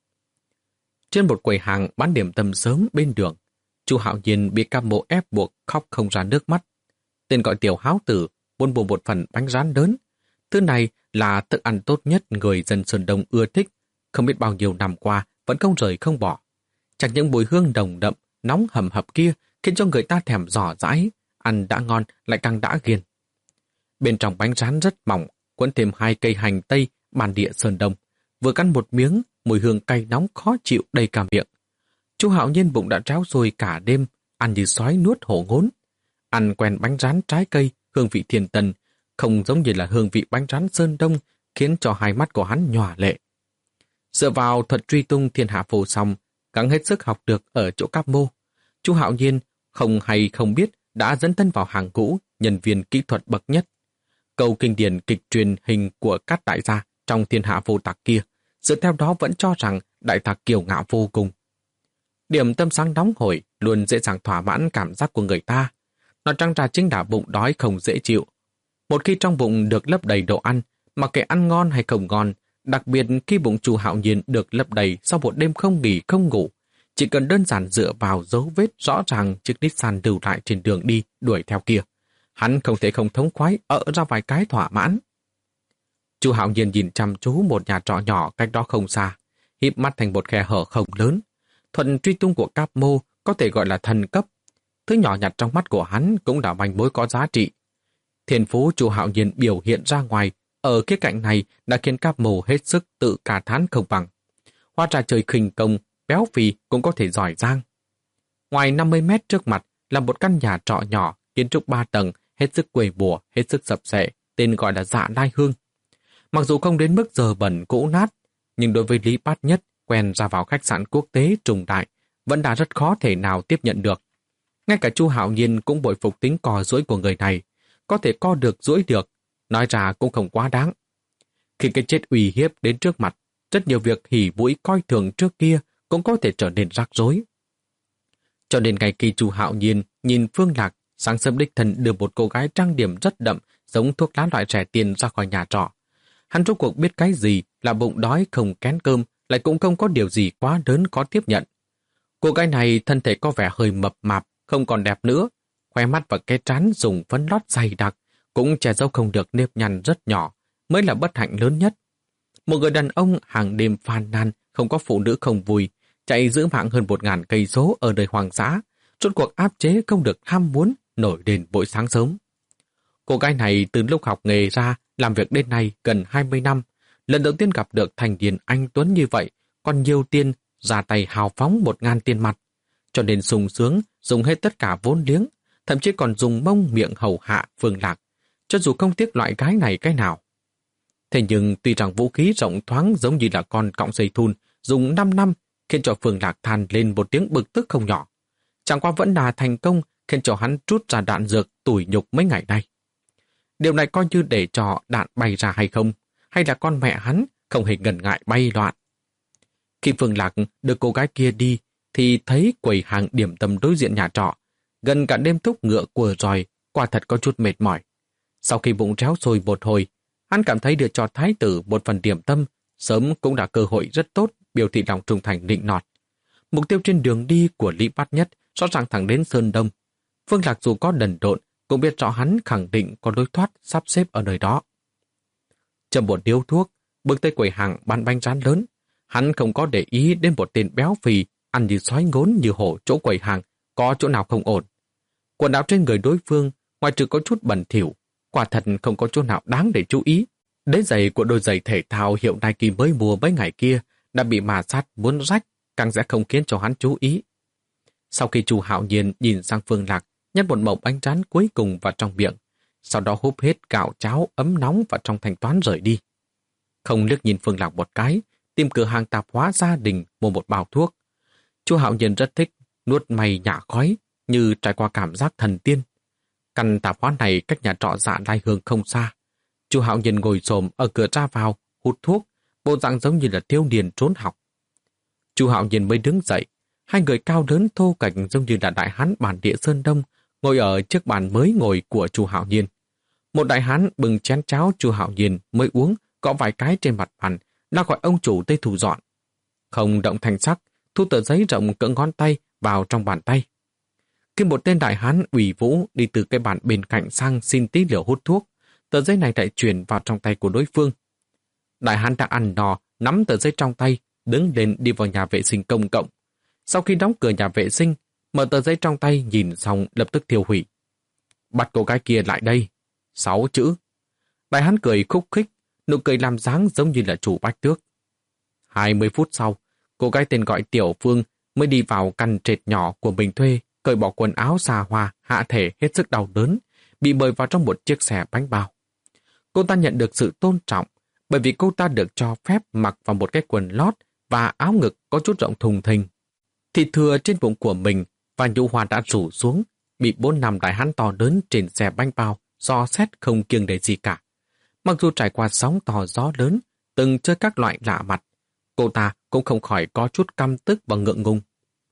Trên một quầy hàng bán điểm tâm sớm bên đường, Chu Hạo Nhiên bị Cam Mộ ép buộc khóc không ra nước mắt. Tên gọi Tiểu Háo Tử muốn mua một phần bánh rán lớn. Thứ này là thức ăn tốt nhất người dân Sơn Đông ưa thích, không biết bao nhiêu năm qua vẫn không rời không bỏ. Chẳng những mùi hương nồng đậm, nóng hầm hập kia khiến cho người ta thèm dò dãi, ăn đã ngon lại càng đã ghiền. Bên trong bánh rán rất mỏng, quấn thêm hai cây hành tây bản địa Sơn Đông. Vừa cắn một miếng, mùi hương cay nóng khó chịu đầy cả miệng. Chu Hạo Nhiên bụng đã tráo rồi cả đêm, ăn như sói nuốt hổ ngốn. Ăn quen bánh rán trái cây, hương vị thiên tân, không giống như là hương vị bánh rán Sơn Đông, khiến cho hai mắt của hắn nhòa lệ. Dựa vào thuật truy tung thiên hạ phổ song, gắng hết sức học được ở chỗ Cáp Mô, Chu Hạo Nhiên không hay không biết đã dẫn thân vào hàng ngũ nhân viên kỹ thuật bậc nhất. Câu kinh điển kịch truyền hình của các đại gia trong thiên hạ vô tặc kia, dựa theo đó vẫn cho rằng đại tặc kiêu ngạo vô cùng. Điểm tâm sáng nóng hổi luôn dễ dàng thỏa mãn cảm giác của người ta. Nó trăng ra chính là bụng đói không dễ chịu. Một khi trong bụng được lấp đầy đồ ăn, mặc kệ ăn ngon hay không ngon, đặc biệt khi bụng Chu Hạo Nhiên được lấp đầy sau một đêm không nghỉ không ngủ, chỉ cần đơn giản dựa vào dấu vết rõ ràng chiếc Nissan lưu lại trên đường đi đuổi theo kia, hắn không thể không thống khoái ở ra vài cái thỏa mãn. Chu Hạo Nhiên nhìn chăm chú một nhà trọ nhỏ cách đó không xa, híp mắt thành một khe hở không lớn. Thuận truy tung của Cáp Mô có thể gọi là thần cấp. Thứ nhỏ nhặt trong mắt của hắn cũng là manh mối có giá trị. Thiên phú Chu Hạo Nhiên biểu hiện ra ngoài ở khía cạnh này đã khiến Cáp Mô hết sức tự cả thán không bằng. Hóa ra trời khinh công, béo phì cũng có thể giỏi giang. Ngoài năm mươi mét trước mặt là một căn nhà trọ nhỏ, kiến trúc ba tầng, hết sức quầy bùa, hết sức sập sệ, tên gọi là Dạ Lai Hương. Mặc dù không đến mức dơ bẩn cũ nát, nhưng đối với Lý Bát Nhất quen ra vào khách sạn quốc tế trùng đại, vẫn đã rất khó thể nào tiếp nhận được. Ngay cả Chu Hạo Nhiên cũng bội phục tính cò duỗi của người này, có thể co được duỗi được, nói ra cũng không quá đáng. Khi cái chết uy hiếp đến trước mặt, rất nhiều việc hỉ mũi coi thường trước kia cũng có thể trở nên rắc rối. Cho nên ngày khi Chu Hạo Nhiên nhìn Phương Lạc sáng sớm đích thân đưa một cô gái trang điểm rất đậm giống thuốc lá loại rẻ tiền ra khỏi nhà trọ, hắn rốt cuộc biết cái gì là bụng đói không kén cơm, lại cũng không có điều gì quá lớn khó tiếp nhận. Cô gái này thân thể có vẻ hơi mập mạp, không còn đẹp nữa, khoe mắt và cái trán dùng phấn lót dày đặc, cũng che giấu không được nếp nhăn rất nhỏ, mới là bất hạnh lớn nhất. Một người đàn ông hàng đêm phàn nàn, không có phụ nữ không vui, chạy giữ mạng hơn một ngàn cây số ở đời hoàng dã, rốt cuộc áp chế không được ham muốn, nổi lên buổi sáng sớm. Cô gái này từ lúc học nghề ra, làm việc đến nay gần hai mươi năm, lần đầu tiên gặp được thành niên anh tuấn như vậy, còn nhiều tiền, ra tay hào phóng một ngàn tiền mặt, cho nên sung sướng, dùng hết tất cả vốn liếng, thậm chí còn dùng mông miệng hầu hạ Phương Lạc, cho dù không tiếc loại gái này cái nào. Thế nhưng tuy rằng vũ khí rộng thoáng giống như là con cọng dây thun, dùng năm năm khiến cho Phương Lạc than lên một tiếng bực tức không nhỏ. Chẳng qua vẫn là thành công khiến cho hắn trút ra đạn dược tủi nhục mấy ngày nay. Điều này coi như để cho đạn bay ra hay không, hay là con mẹ hắn không hề ngần ngại bay loạn. Khi Phương Lạc đưa cô gái kia đi, thì thấy quầy hàng điểm tâm đối diện nhà trọ, gần cả đêm thúc ngựa của roi, quả thật có chút mệt mỏi. Sau khi bụng réo sôi một hồi, hắn cảm thấy đưa cho thái tử một phần điểm tâm, sớm cũng là cơ hội rất tốt biểu thị lòng trung thành nịnh nọt. Mục tiêu trên đường đi của Lý Bát Nhất rõ ràng thẳng đến Sơn Đông. Phương Lạc dù có đần độn, cũng biết rõ hắn khẳng định có lối thoát sắp xếp ở nơi đó. Châm một điếu thuốc, bước tới quầy hàng bán bánh rán lớn, hắn không có để ý đến một tên béo phì, ăn như sói ngốn như hổ chỗ quầy hàng, có chỗ nào không ổn. Quần áo trên người đối phương, ngoài trừ có chút bẩn thỉu, quả thật không có chỗ nào đáng để chú ý. Đế giày của đôi giày thể thao hiệu Nike mới mua mấy ngày kia đã bị mà sát muốn rách, càng sẽ không khiến cho hắn chú ý. Sau khi Chu Hạo Nhiên nhìn sang Phương Lạc, nhét một mẩu bánh rán cuối cùng vào trong miệng, sau đó húp hết gạo cháo ấm nóng vào trong thanh toán rời đi. Không liếc nhìn Phương Lạc một cái, tìm cửa hàng tạp hóa gia đình mua một bao thuốc. Chu Hạo Nhiên rất thích nuốt mày nhả khói, như trải qua cảm giác thần tiên. Căn tạp hóa này cách nhà trọ Dạ Lai Hương không xa. Chu Hạo Nhiên ngồi xổm ở cửa ra vào, hút thuốc, bộ dạng giống như là thiếu niên trốn học. Chu Hạo Nhiên mới đứng dậy, hai người cao lớn thô kệch giống như là đại hán bản địa Sơn Đông, ngồi ở chiếc bàn mới ngồi của Chu Hạo Nhiên. Một đại hán bưng chén cháo Chu Hạo Nhiên mới uống, gõ vài cái trên mặt bàn, đã gọi ông chủ tới thu dọn. Không động thanh sắc, thu tờ giấy rộng cỡ ngón tay vào trong bàn tay. Khi một tên đại hán ủy vũ đi từ cái bàn bên cạnh sang xin tí liều hút thuốc, tờ giấy này lại chuyển vào trong tay của đối phương. Đại hán đã ăn no, nắm tờ giấy trong tay, đứng lên đi vào nhà vệ sinh công cộng. Sau khi đóng cửa nhà vệ sinh, mở tờ giấy trong tay nhìn xong lập tức tiêu hủy. Bắt cô gái kia lại đây. Sáu chữ. Đại hán cười khúc khích, nụ cười làm dáng giống như là chủ bách tước. Hai mươi phút sau, cô gái tên gọi Tiểu Phương mới đi vào căn trệt nhỏ của mình thuê, cởi bỏ quần áo xa hoa, hạ thể hết sức đau đớn, bị mời vào trong một chiếc xe bánh bao. Cô ta nhận được sự tôn trọng, bởi vì cô ta được cho phép mặc vào một cái quần lót và áo ngực có chút rộng thùng thình. Thịt thừa trên bụng của mình và nhũ hoa đã rủ xuống, bị bốn năm đại hán to lớn trên xe bánh bao, do xét không kiêng để gì cả. Mặc dù trải qua sóng to gió lớn, từng chơi các loại lạ mặt, cô ta cũng không khỏi có chút căm tức và ngượng ngùng.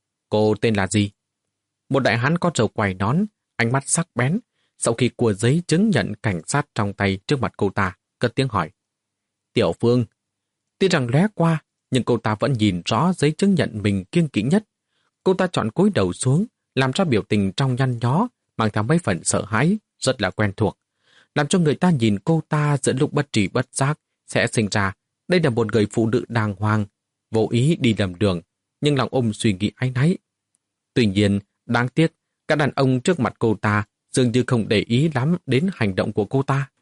Cô tên là gì? Một đại hán có râu quai nón, ánh mắt sắc bén, sau khi cua giấy chứng nhận cảnh sát trong tay trước mặt cô ta, cất tiếng hỏi. Tiểu Phương. Tuy rằng lóe qua, nhưng cô ta vẫn nhìn rõ giấy chứng nhận mình kiêng kỵ nhất. Cô ta chọn cúi đầu xuống, làm ra biểu tình trong nhăn nhó, mang theo mấy phần sợ hãi, rất là quen thuộc. Làm cho người ta nhìn cô ta giữa lúc bất trí bất giác, sẽ sinh ra đây là một người phụ nữ đàng hoàng, vô ý đi lầm đường, nhưng lòng ôm suy nghĩ áy náy. Tuy nhiên, đáng tiếc, các đàn ông trước mặt cô ta dường như không để ý lắm đến hành động của cô ta.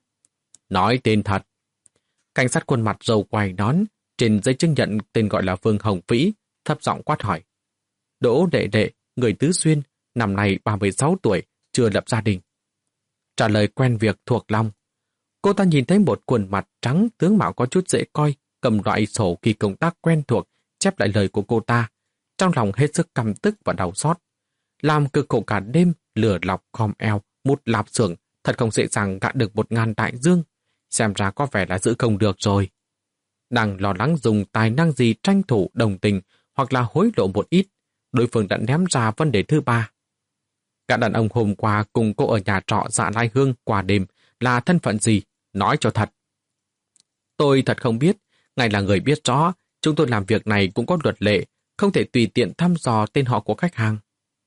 Nói tên thật. Cảnh sát khuôn mặt râu quai nón, trên giấy chứng nhận tên gọi là Vương Hồng Vĩ, thấp giọng quát hỏi. Đỗ Đệ Đệ, người Tứ Xuyên, năm nay ba mươi sáu tuổi, chưa lập gia đình. Trả lời quen việc thuộc lòng. Cô ta nhìn thấy một khuôn mặt trắng tướng mạo có chút dễ coi, cầm loại sổ kỳ công tác quen thuộc, chép lại lời của cô ta, trong lòng hết sức căm tức và đau xót. Làm cực khổ cả đêm, lửa lọc khom eo, một lạp xưởng, thật không dễ dàng gạ được một ngàn đại dương, xem ra có vẻ là giữ không được rồi. Đang lo lắng dùng tài năng gì tranh thủ đồng tình hoặc là hối lộ một ít, đối phương đã ném ra vấn đề thứ ba. Cả đàn ông hôm qua cùng cô ở nhà trọ Dạ Lai Hương qua đêm là thân phận gì, nói cho thật. Tôi thật không biết, ngài là người biết rõ, chúng tôi làm việc này cũng có luật lệ, không thể tùy tiện thăm dò tên họ của khách hàng.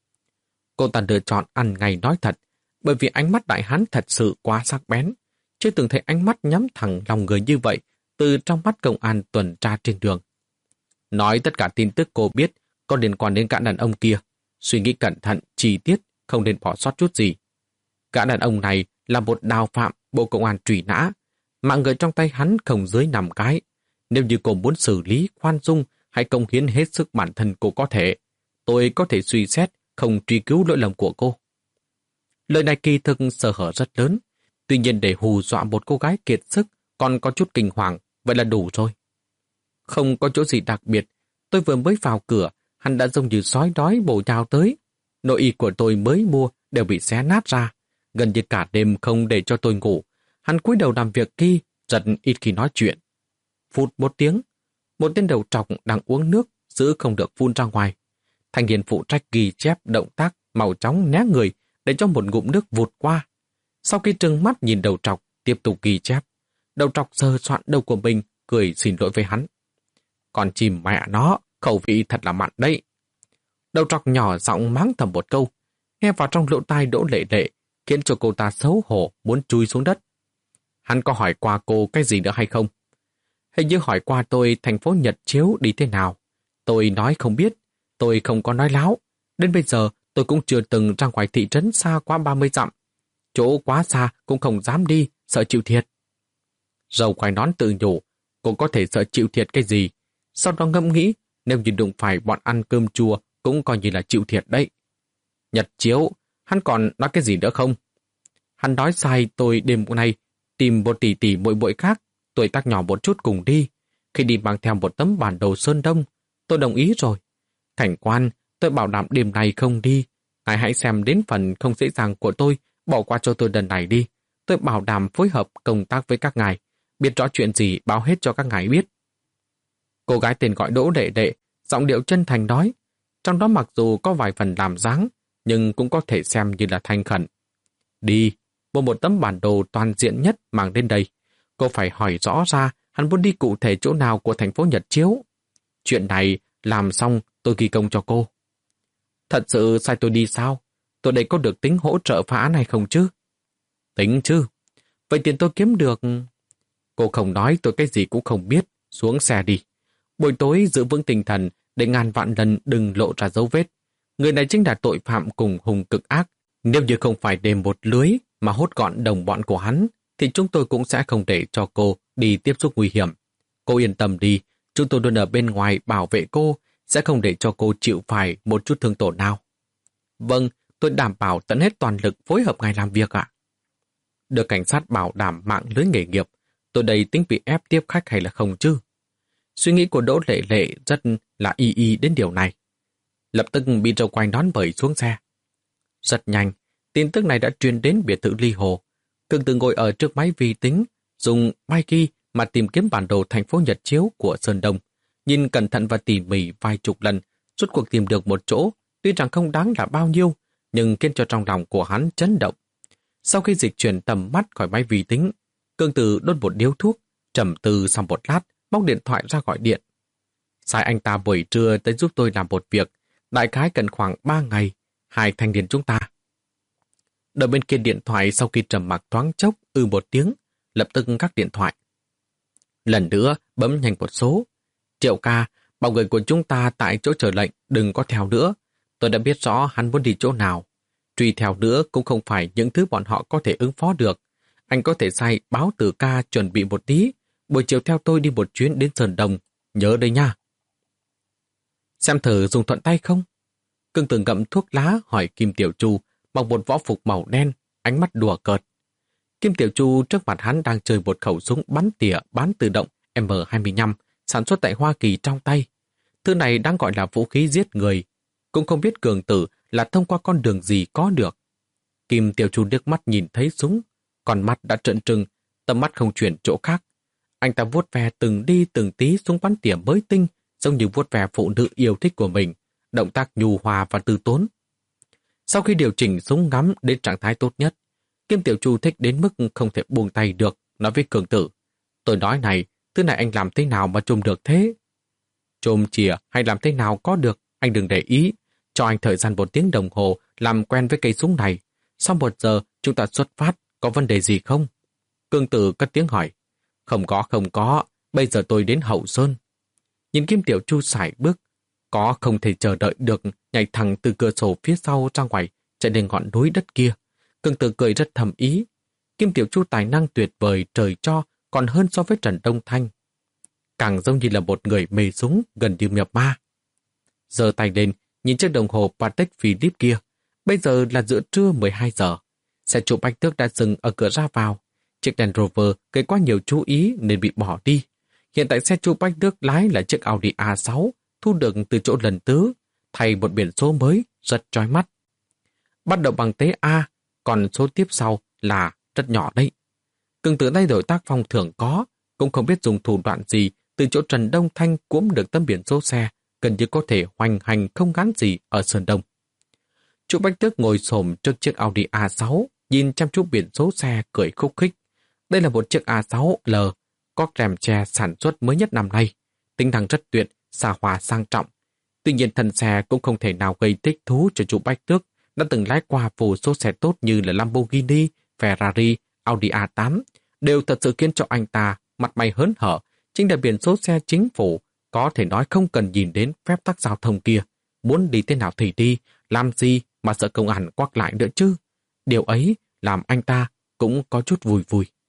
Cô ta lựa chọn ăn ngay nói thật, bởi vì ánh mắt đại hán thật sự quá sắc bén. Chưa từng thấy ánh mắt nhắm thẳng lòng người như vậy từ trong mắt công an tuần tra trên đường. Nói tất cả tin tức cô biết có liên quan đến gã đàn ông kia. Suy nghĩ cẩn thận, chi tiết, không nên bỏ sót chút gì. Gã đàn ông này là một đào phạm Bộ Công an truy nã. Mạng người trong tay hắn không dưới năm cái. Nếu như cô muốn xử lý, khoan dung hay công hiến hết sức bản thân cô có thể, tôi có thể suy xét không truy cứu lỗi lầm của cô. Lời này kỳ thực sơ hở rất lớn. Tuy nhiên để hù dọa một cô gái kiệt sức còn có chút kinh hoàng, vậy là đủ rồi. Không có chỗ gì đặc biệt, tôi vừa mới vào cửa, hắn đã giống như sói đói bổ nhào tới. Nội y của tôi mới mua đều bị xé nát ra, gần như cả đêm không để cho tôi ngủ. Hắn cúi đầu làm việc kia, rất ít khi nói chuyện. Phút một tiếng, một tên đầu trọc đang uống nước, giữ không được phun ra ngoài. Thanh niên phụ trách ghi chép động tác màu chóng né người để cho một ngụm nước vụt qua. Sau khi trừng mắt nhìn đầu trọc, tiếp tục ghi chép. Đầu trọc sờ soạn đầu của mình, cười xin lỗi với hắn. Còn chìm mẹ nó, khẩu vị thật là mặn đấy. Đầu trọc nhỏ giọng mắng thầm một câu, nghe vào trong lỗ tai Đỗ Lệ Lệ, khiến cho cô ta xấu hổ muốn chui xuống đất. Hắn có hỏi qua cô cái gì nữa hay không? Hình như hỏi qua tôi thành phố Nhật Chiếu đi thế nào. Tôi nói không biết, tôi không có nói láo. Đến bây giờ tôi cũng chưa từng ra ngoài thị trấn xa quá ba mươi dặm. Chỗ quá xa cũng không dám đi, sợ chịu thiệt. Râu quai nón tự nhủ, cô có thể sợ chịu thiệt cái gì? Sau đó ngẫm nghĩ, nếu như đụng phải bọn ăn cơm chua cũng coi như là chịu thiệt đấy. Nhật Chiếu, hắn còn nói cái gì nữa không? Hắn nói sai tôi đêm nay tìm một tỷ tỷ muội muội khác, tuổi tác nhỏ một chút cùng đi. Khi đi mang theo một tấm bản đồ Sơn Đông, tôi đồng ý rồi. Cảnh quan, tôi bảo đảm đêm này không đi. Ngài hãy xem đến phần không dễ dàng của tôi, bỏ qua cho tôi lần này đi. Tôi bảo đảm phối hợp công tác với các ngài, biết rõ chuyện gì báo hết cho các ngài biết. Cô gái tên gọi Đỗ Lệ Lệ, giọng điệu chân thành nói, trong đó mặc dù có vài phần làm dáng, nhưng cũng có thể xem như là thành khẩn. Đi, mua một tấm bản đồ toàn diện nhất mang đến đây. Cô phải hỏi rõ ra hắn muốn đi cụ thể chỗ nào của thành phố Nhật Chiếu. Chuyện này làm xong tôi ghi công cho cô. Thật sự sai tôi đi sao? Tôi đây có được tính hỗ trợ phá án hay không chứ? Tính chứ. Vậy tiền tôi kiếm được... Cô không nói tôi cái gì cũng không biết. Xuống xe đi. Buổi tối giữ vững tinh thần để ngàn vạn lần đừng lộ ra dấu vết. Người này chính là tội phạm cùng hùng cực ác. Nếu như không phải đêm một lưới mà hốt gọn đồng bọn của hắn, thì chúng tôi cũng sẽ không để cho cô đi tiếp xúc nguy hiểm. Cô yên tâm đi, chúng tôi luôn ở bên ngoài bảo vệ cô, sẽ không để cho cô chịu phải một chút thương tổn nào. Vâng, tôi đảm bảo tận hết toàn lực phối hợp ngài làm việc ạ. Được cảnh sát bảo đảm mạng lưới nghề nghiệp, tôi đây tính bị ép tiếp khách hay là không chứ? Suy nghĩ của Đỗ Lệ Lệ rất là y y đến điều này. Lập tức bị Râu Quai Nón bẩy xuống xe. Rất nhanh, tin tức này đã truyền đến biệt thự Ly Hồ. Cưng Từ ngồi ở trước máy vi tính, dùng máy ghi mà tìm kiếm bản đồ thành phố Nhật Chiếu của Sơn Đông. Nhìn cẩn thận và tỉ mỉ vài chục lần, rốt cuộc tìm được một chỗ, tuy rằng không đáng là bao nhiêu, nhưng khiến cho trong lòng của hắn chấn động. Sau khi dịch chuyển tầm mắt khỏi máy vi tính, Cương Từ đốt một điếu thuốc, trầm tư sau một lát, móc điện thoại ra gọi điện. Sai anh ta buổi trưa tới giúp tôi làm một việc, đại khái cần khoảng ba ngày, hai thanh niên chúng ta. Đợi bên kia điện thoại sau khi trầm mặc thoáng chốc ư một tiếng, lập tức cắt điện thoại. Lần nữa bấm nhanh một số. Triệu ca, bảo người của chúng ta tại chỗ chờ lệnh đừng có theo nữa. Tôi đã biết rõ hắn muốn đi chỗ nào. Truy theo nữa cũng không phải những thứ bọn họ có thể ứng phó được. Anh có thể sai báo từ ca chuẩn bị một tí, buổi chiều theo tôi đi một chuyến đến Sơn Đông. Nhớ đây nha. Xem thử dùng thuận tay không? Cưng Từ ngậm thuốc lá hỏi Kim Tiểu Chu mặc một võ phục màu đen, ánh mắt đùa cợt. Kim Tiểu Chu trước mặt hắn đang chơi một khẩu súng bắn tỉa bán tự động M hai lăm sản xuất tại Hoa Kỳ trong tay. Thứ này đang gọi là vũ khí giết người. Cũng không biết Cường Tử là thông qua con đường gì có được. Kim Tiểu Chu liếc mắt nhìn thấy súng, còn mắt đã trợn trừng, Tầm mắt không chuyển chỗ khác. Anh ta vuốt ve từng đi từng tí súng bắn tỉa mới tinh, giống như vuốt ve phụ nữ yêu thích của mình, động tác nhu hòa và từ tốn. Sau khi điều chỉnh súng ngắm đến trạng thái tốt nhất, Kim Tiểu Chu thích đến mức không thể buông tay được, nói với Cường Tử. Tôi nói này, thứ này anh làm thế nào mà trùm được thế? Trùm chìa hay làm thế nào có được, anh đừng để ý. Cho anh thời gian một tiếng đồng hồ làm quen với cây súng này. Sau một giờ chúng ta xuất phát, có vấn đề gì không? Cường Tử cất tiếng hỏi. Không có, không có, bây giờ tôi đến Hậu Sơn. Nhìn Kim Tiểu Chu sải bước, có không thể chờ đợi được, nhảy thẳng từ cửa sổ phía sau ra ngoài, chạy lên ngọn núi đất kia. Cường Tử cười rất thầm ý. Kim Tiểu Chu tài năng tuyệt vời trời cho còn hơn so với Trần Đông Thanh. Càng giống như là một người mê súng gần như nhập ma. Giơ tay lên, nhìn chiếc đồng hồ Patek Philippe kia. Bây giờ là giữa trưa mười hai giờ. Xe chụp Bạch Tước đã dừng ở cửa ra vào. Chiếc Land Rover gây quá nhiều chú ý nên bị bỏ đi. Hiện tại xe chụp Bạch Tước lái là chiếc Audi A sáu thu được từ chỗ lần tứ, thay một biển số mới rất chói mắt. Bắt đầu bằng tế A, còn số tiếp sau là rất nhỏ đấy. Cường Tử thay đổi tác phong thường có, cũng không biết dùng thủ đoạn gì từ chỗ Trần Đông Thanh cuỗm được tấm biển số xe, gần như có thể hoành hành không ngán gì ở Sơn Đông. Chú Bạch Tước ngồi xổm trước chiếc Audi A sáu, nhìn chăm chú biển số xe cười khúc khích. Đây là một chiếc A sáu L, có rèm che sản xuất mới nhất năm nay, tính năng rất tuyệt, xa hoa sang trọng. Tuy nhiên thân xe cũng không thể nào gây thích thú cho chú Bạch Tước đã từng lái qua vô số xe tốt như là Lamborghini, Ferrari, Audi A tám, đều thật sự khiến cho anh ta mặt mày hớn hở. Chính là biển số xe chính phủ, có thể nói không cần nhìn đến phép tắc giao thông kia. Muốn đi thế nào thì đi, làm gì mà sợ công an quắc lại nữa chứ. Điều ấy làm anh ta cũng có chút vui vui.